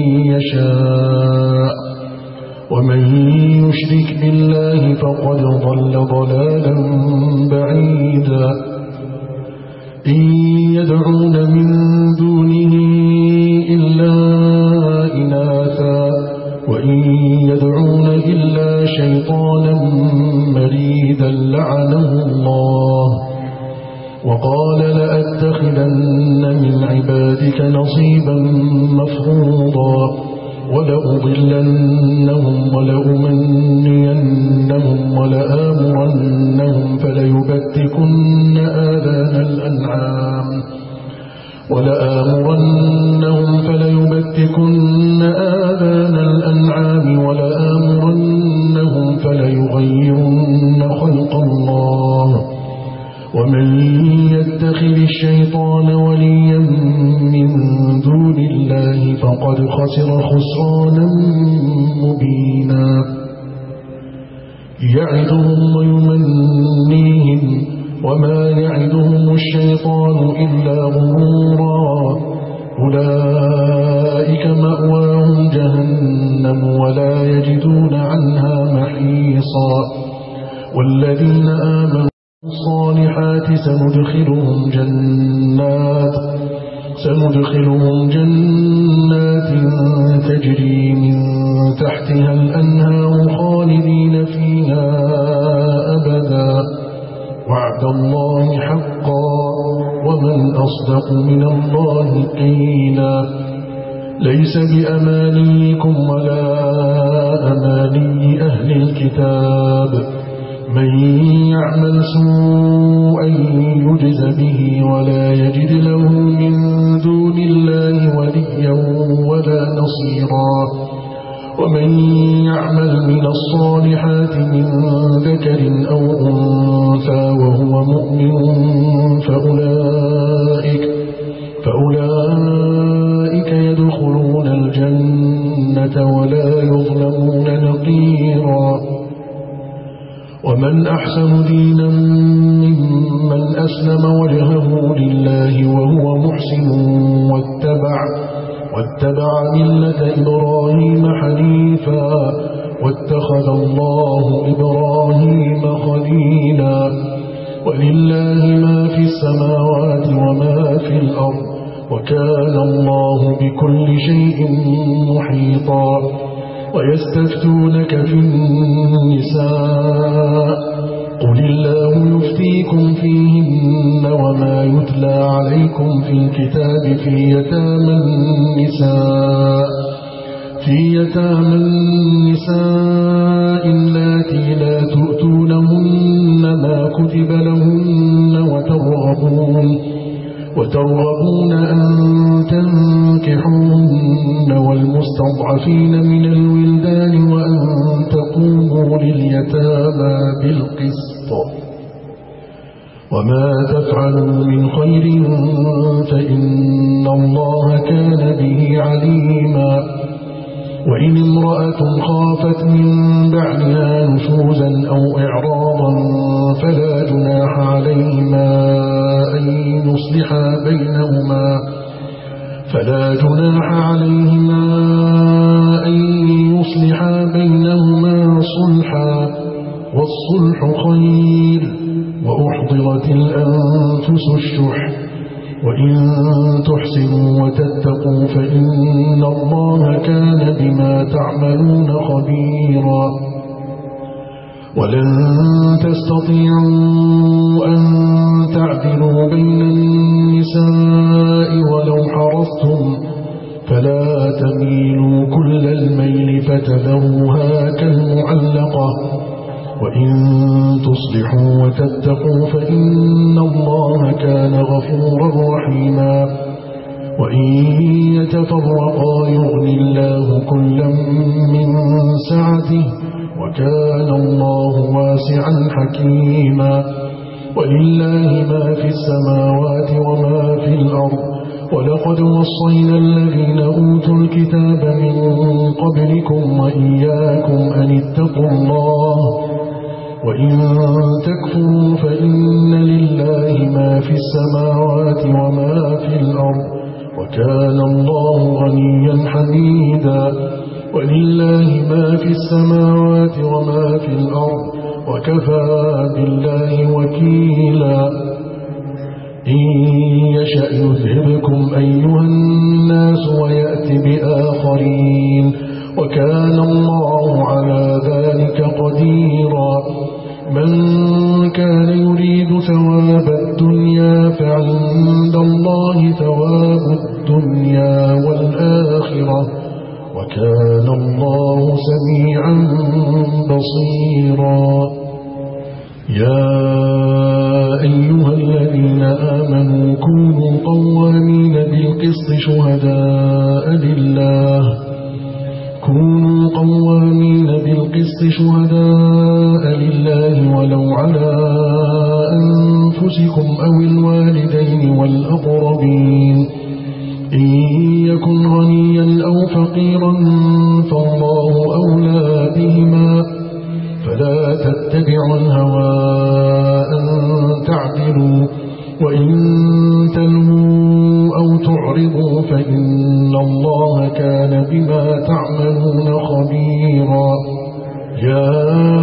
يشاء ومن يشرك بالله فقد ضل ضلالا بعيدا إن يدعون من دونه إلا إناثا وإن يدعون إلا شيطانا مريدا لعنه الله وقال لأتخذن من عبادك نصيبا مفروضا ولأضلنهم ولأمنينهم ولآمرنهم فليبتكن آذان الأنعام ولآمرنهم فليبتكن آذان الأنعام ولآمرنهم فليغيرن خلق الله ومن يتخذ الشيطان وليا من دون الله فقد خسر خسرانا مبينا يعدهم ويمنيهم وما يعدهم الشيطان إلا غرورا أولئك مأواهم جهنم ولا يجدون عنها محيصا والذين آمنوا الصالحات سندخلهم جنات سندخلهم جنات تجري من تحتها الأنهار خالدين فيها أبدا وعد الله حقا ومن أصدق من الله قيلا ليس بأمانيكم ولا أماني أهل الكتاب من يعمل سوءا يجز به ولا يجد له من دون الله وليا ولا نصيرا ومن يعمل من الصالحات من ذكر أو أنثى وهو مؤمن فأولئك, فأولئك يدخلون الجنة ولا يظلمون نقيرا ومن أحسن دينا ممن أسلم وجهه لله وهو محسن واتبع, واتبع ملة إبراهيم حنيفا واتخذ الله إبراهيم خليلا ولله ما في السماوات وما في الأرض وكان الله بكل شيء محيطا ويستفتونك في النساء قل الله يفتيكم فيهن وما يتلى عليكم في الكتاب في يتامى النساء في يتامى النساء اللاتي لا تؤتونهن ما كتب لهن وترغبون وترغبون أن تنكحوهن والمستضعفين من الولدان وأن تقوموا لليتامى بالقسط وما تفعلوا من خير فإن الله كان به عليما وإن امرأة خافت من بعدها نشوزا أو إعراضا فلا جناح عليهما أن يصلحا بينهما فلا جناح عليهما أن يصلحا بينهما صلحا والصلح خير وأحضرت الأنفس الشح وإن تحسنوا وتتقوا فإن الله كان بما تعملون خبيرا ولن تستطيعوا أن تعدلوا بين النساء ولو حرصتم فلا تميلوا كل الميل فتذروها كالمعلقة وإن تصلحوا وتتقوا فإن الله كان غفورا رحيما وإن يتفرقا يغني الله كلا من سعته وكان الله واسعا حكيما ولله ما في السماوات وما في الأرض ولقد وصينا الذين أوتوا الكتاب من قبلكم وإياكم أن اتقوا الله وإن تكفروا فإن لله ما في السماوات وما في الأرض وكان الله غنيا حميدا ولله ما في السماوات وما في الأرض وكفى بالله وكيلا إن يشأ يذهبكم أيها الناس ويأتي بآخرين وكان الله على ذلك قديرا من كان يريد ثواب الدنيا فعند الله ثواب الدنيا والآخرة وكان الله سميعا بصيرا. يا أيها الذين آمنوا كونوا قوامين بالقسط شهداء لله كونوا قوامين بالقسط شهداء لله ولو على أنفسكم أو الوالدين والأقربين إن يكن غنيا أو فقيرا فالله أولى بهما فلا تتبعوا الهوى أن تعدلوا وإن تلووا أو تعرضوا فإن الله كان بما تعملون خبيرا. يا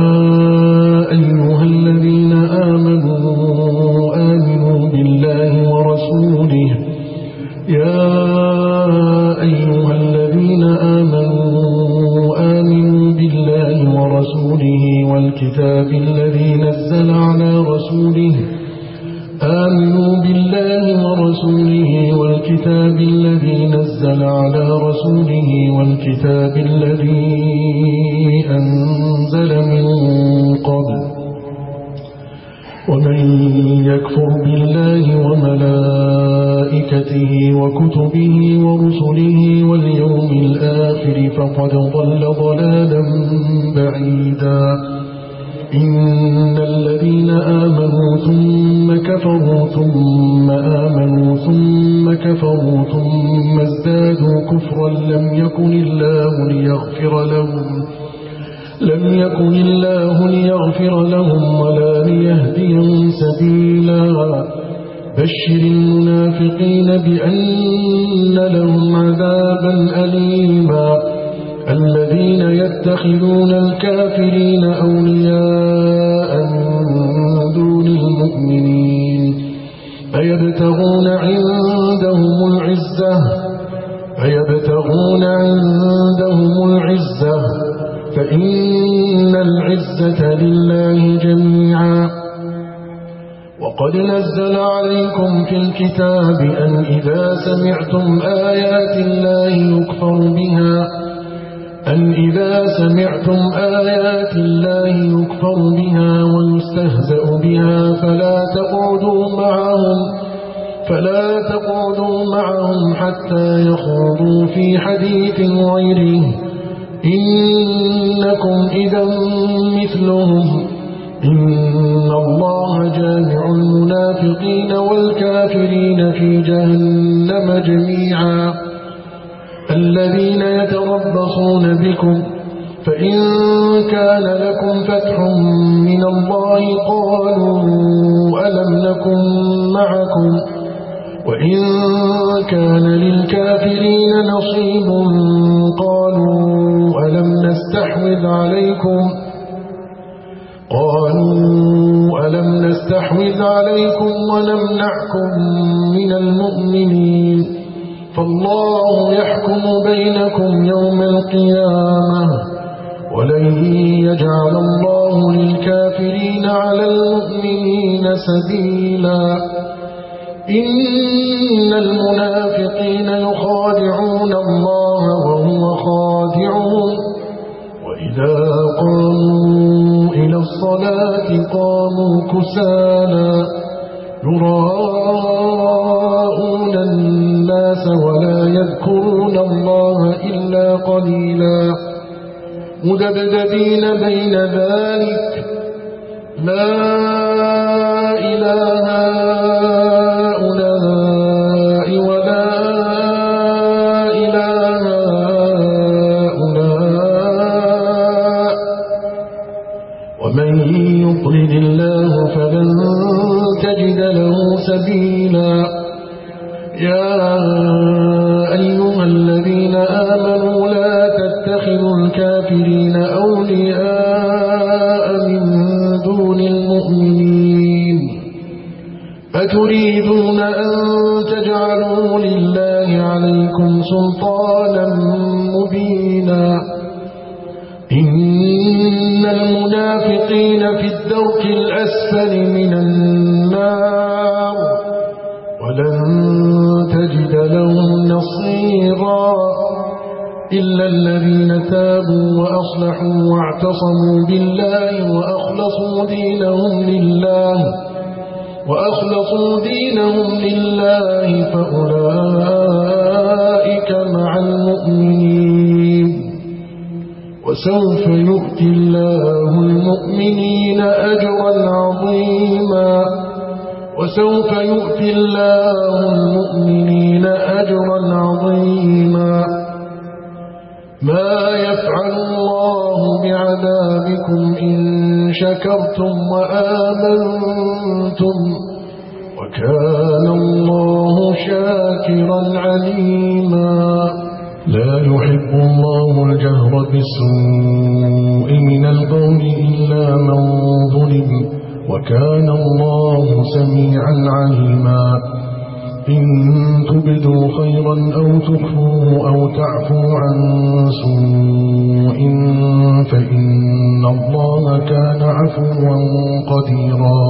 أيها الذين آمنوا آمنوا بالله ورسوله يا أيها الذين آمنوا آمنوا بالله ورسوله والكتاب الذي نزل على رسوله آمنوا بالله ورسوله والكتاب الذي نزل على رسوله والكتاب الذي أنزل من قبل ومن يكفر بالله وملائكته وكتبه ورسله واليوم الآخر فقد ضل ضلالا بعيدا. إن الذين آمنوا ثم كفروا ثم آمنوا ثم كفروا ثم ازدادوا كفرا لم يكن الله ليغفر لهم لم يكن الله ليغفر لهم ولا ليهديهم سبيلا. بشر المنافقين بأن لهم عذابا أليما. الذين يتخذون الكافرين أولياء من دون المؤمنين أيبتغون عندهم العزة أيبتغون عندهم العزة فإن العزة لله جميعا. وقد نزل عليكم في الكتاب أن إذا سمعتم آيات الله يكفر بها أن إذا سمعتم آيات الله يكفر بها ويستهزأ بها فلا تقعدوا معهم فلا تقعدوا معهم حتى يخوضوا في حديث غيره إنكم إذا مثلهم إن الله جامع المنافقين والكافرين في جهنم جميعا. الذين يتربصون بكم فإن كان لكم فتح من الله قالوا ألم نكن معكم وإن كان للكافرين نصيب قالوا ألم نستحوذ عليكم قالوا ألم نستحوذ عليكم ونمنعكم من المؤمنين فالله يحكم بينكم يوم القيامة ولن يجعل الله للكافرين على المؤمنين سبيلا. إن المنافقين يخادعون الله وهو خادعهم وإذا قاموا إلى الصلاة قاموا كسالى يراءون الناس ولا يذكرون الله إلا قليلا. مذبذبين بين ذلك لا إله هؤلاء ولا إله هؤلاء ومن يضلل الله فلن تجد له سبيلا. يا أيها الذين آمنوا لا تتخذوا الكافرين أولياء من دون المؤمنين أتريدون أن تجعلوا لله عليكم سلطانا مبينا. إن المنافقين في الدرك الأسفل من النار ولن تجد لهم نصيرا. إلا الذين تابوا وأصلحوا واعتصموا بالله وأخلصوا دينهم لله وأخلصوا دينهم لله فأولئك مع المؤمنين وسوف يؤتي الله المؤمنين أجرا عظيما وسوف يؤتي الله المؤمنين أجرا عظيما ما يفعل الله بعذابكم إن شكرتم وآمنتم وكان الله شاكرا عليما لا يحب الله الجهر بالسوء من القول إلا من ظلم وكان الله سميعا عليما إن تبدوا خيرا أو تخفوه أو تعفوا عن سوء فإن الله كان عفوا قديرا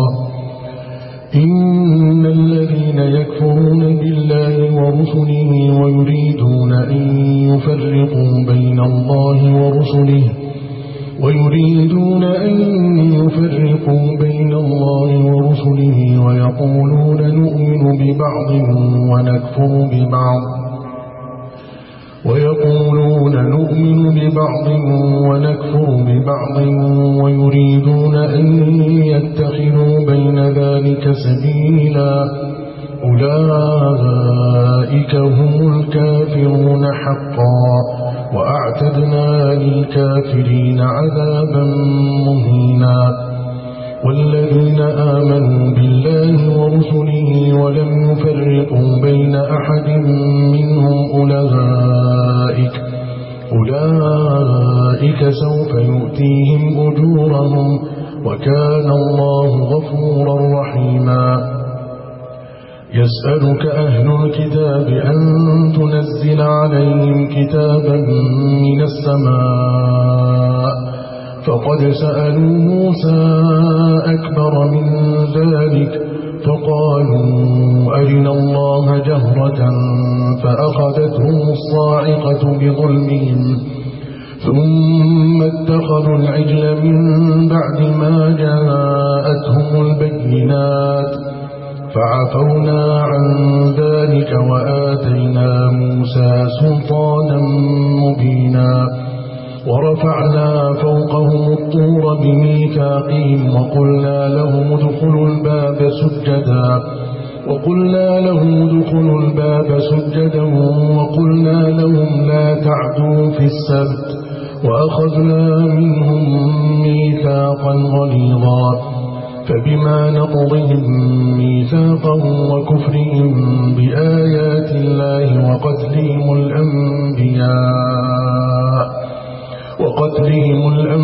إن الذين يكفرون بالله ورسله ويريدون أن يفرقوا بين الله ورسله ويريدون أن يفرقوا بين الله ورسله ويقولون نؤمن ببعض ونكفر ببعض ويقولون نؤمن ببعض ونكفر ببعض ويريدون أن يتخذوا بين ذلك سبيلا أولئك هم الكافرون حقا وأعتدنا للكافرين عذابا مهينا والذين آمنوا بالله ورسله ولم يفرقوا بين أحد منهم أولئك أولئك سوف يؤتيهم أجورهم وكان الله غفورا رحيما يسألك أهل الكتاب أن تنزل عليهم كتابا من السماء فقد سألوا موسى أكبر من ذلك فقالوا أرنا الله جهرة فأخذتهم الصاعقة بظلمهم ثم اتخذوا العجل من بعد ما جاءتهم البينات فعفونا عن ذلك وآتينا موسى سلطانا مبينا ورفعنا فوقهم الطور بميثاقهم وقلنا لهم ادخلوا الباب سجدا وقلنا لهم ادخلوا الباب سجدا وقلنا لهم لا تعدوا في السبت وأخذنا منهم ميثاقا غليظا فبما نقضهم ميثاقهم وكفرهم بآيات الله وقتلهم الأنبياء وقتلهم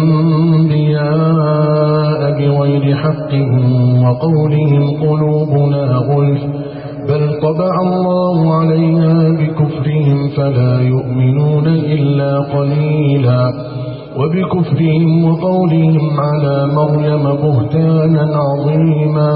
الأنبياء بغير حق وقولهم قلوبنا غلف بل طبع الله عليها بكفرهم فلا يؤمنون إلا قليلا وبكفرهم وقولهم على مريم بهتانا عظيما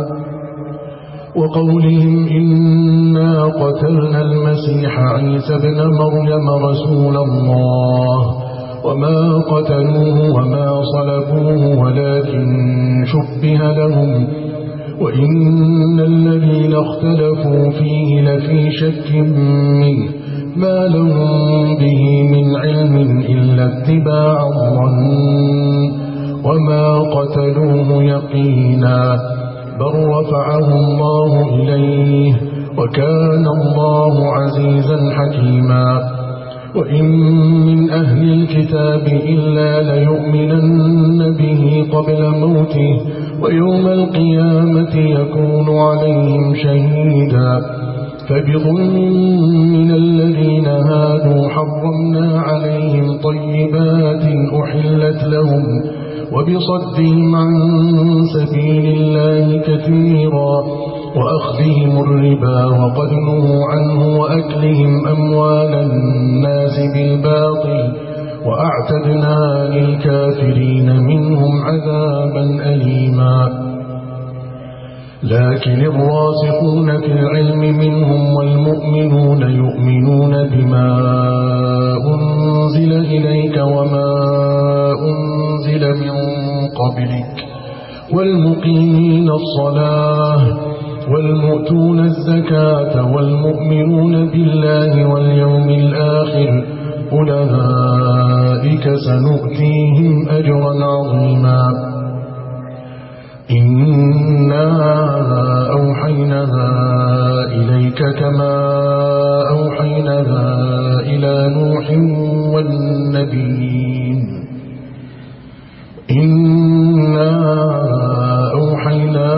وقولهم إنا قتلنا المسيح عيسى ابن مريم رسول الله وما قتلوه وما صلبوه ولكن شبه لهم وإن الذين اختلفوا فيه لفي شك منه ما لهم به من علم إلا اتباع الظن وما قتلوه يقينا بل رفعه الله إليه وكان الله عزيزا حكيما وإن من أهل الكتاب إلا ليؤمنن به قبل موته ويوم القيامة يكون عليهم شهيدا فبظلم من الذين هادوا حرمنا عليهم طيبات أحلت لهم وبصدهم عن سبيل الله كثيرا وأخذهم الربا وقد نهوا عنه وأكلهم أموال الناس بالباطل وأعتدنا للكافرين منهم عذابا أليما لكن الراسخون في العلم منهم والمؤمنون يؤمنون بما أنزل قبلك والمقيمين الصلاة والمؤتون الزكاة والمؤمنون بالله واليوم الآخر أولئك سنؤتيهم أجرا عظيما. إنا أوحينا إليك كما أوحينا إلى نوح والنبيين إنا أوحينا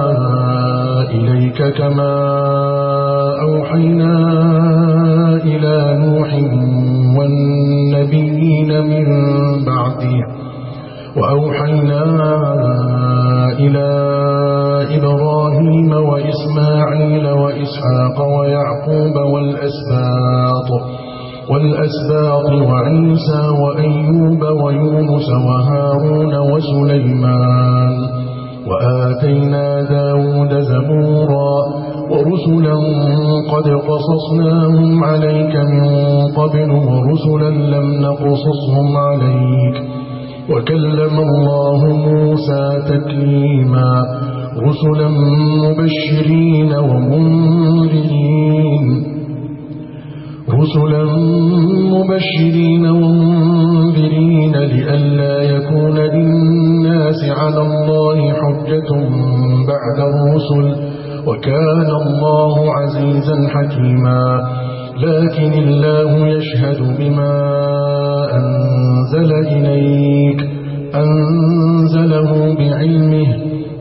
إليك كما أوحينا إلى نوح والنبيين من بعده وأوحينا إلى إبراهيم وإسماعيل وإسحاق ويعقوب والأسباط والأسباط وعيسى وأيوب ويونس وهارون وسليمان وآتينا داود زبورا ورسلا قد قصصناهم عليك من قبل ورسلا لم نقصصهم عليك وكلم الله موسى تكليما رسلا مبشرين ومنذرين رسلا مبشرين ومنذرين لئلا يكون للناس على الله حجة بعد الرسل وكان الله عزيزا حكيما. لكن الله يشهد بما أنزل إليك أنزله بعلمه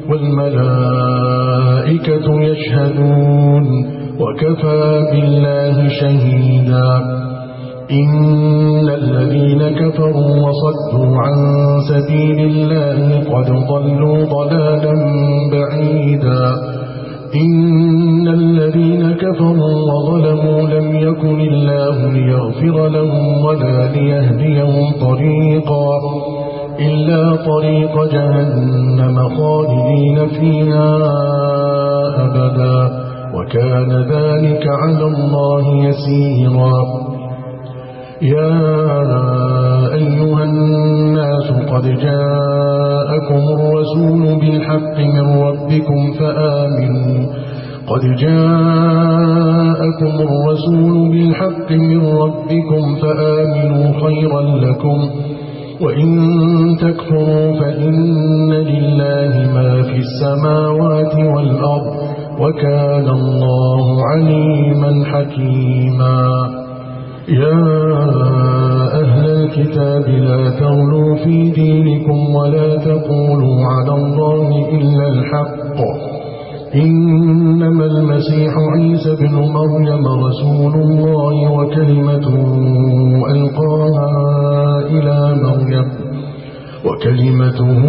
والملائكة يشهدون وكفى بالله شهيدا. إن الذين كفروا وصدوا عن سبيل الله قد ضلوا ضلالا بعيدا. إن الذين كفروا وظلموا لم يكن الله ليغفر لهم ولا ليهديهم طريقا إلا طريق جهنم خالدين فيها أبدا وكان ذلك على الله يسيرا. يا أيها الناس قد جاءكم الرسول بالحق من ربكم فآمنوا قد جاءكم الرسول بالحق من ربكم فآمنوا خيرا لكم وإن تكفروا فإن لله ما في السماوات والأرض وكان الله عليما حكيما. يا أهل الكتاب لا تغلوا في دينكم ولا تقولوا على الله إلا الحق إنما المسيح عيسى بن مريم رسول الله وكلمته ألقاها إلى مريم وكلمته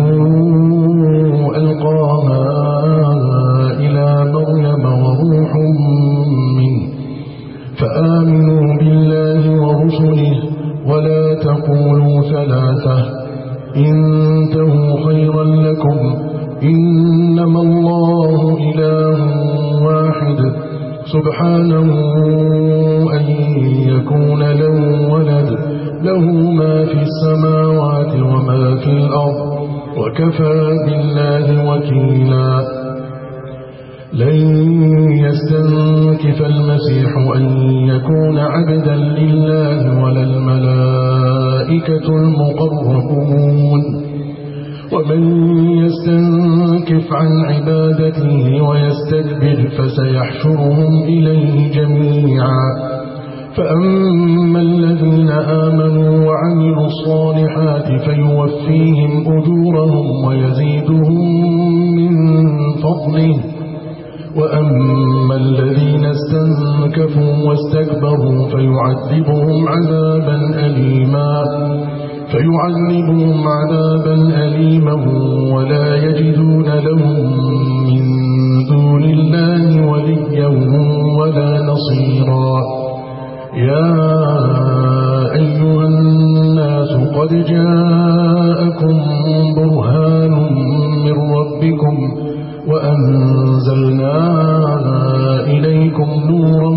ألقاها إلى مريم وروح منه فآمنوا بالله ورسله ولا تقولوا ثلاثة انتهوا خيرا لكم إنما الله إله واحد سبحانه أن يكون له ولد له ما في السماوات وما في الأرض وكفى بالله وكيلا. لن يستنكف المسيح أن يكون عبدا لله ولا الملائكة المقربون ومن يستنكف عن عبادته ويستكبر فسيحشرهم إليه جميعا. فأما الذين آمنوا وعملوا الصالحات فيوفيهم أجورهم ويزيدهم من فضله وأما الذين استنكفوا واستكبروا فيعذبهم عذابا أليما فيعذبهم عذابا أليما ولا يجدون لهم من دون الله وليا ولا نصيرا. يا أيها الناس قد جاءكم برهان من ربكم وأنزلنا إليكم نورا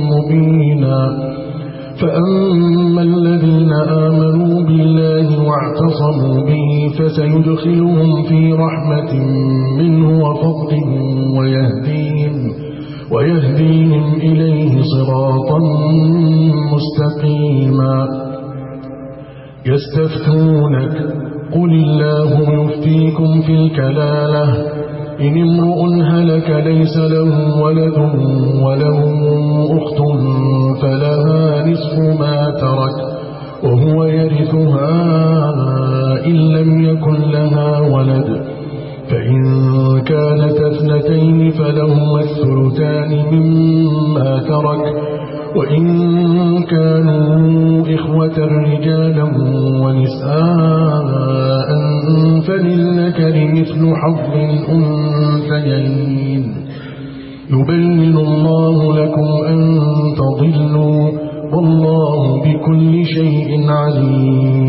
مبينا. فأما الذين آمنوا بالله واعتصموا به فسيدخلهم في رحمة منه وفضل ويهديهم, ويهديهم إليه صراطا مستقيما. يستفتونك قل الله يفتيكم في الكلالة إن امرؤ هلك ليس له ولد وله أخت فلها نصف ما ترك وهو يرثها إن لم يكن لها ولد، فإن كانت اثنتين فلهما الثلثان مما ترك، وإن كانوا إخوة رجالا ونساء فللذكر مثل حظ الأنثيين. يبين الله لكم أن تضلوا والله بكل شيء عليم.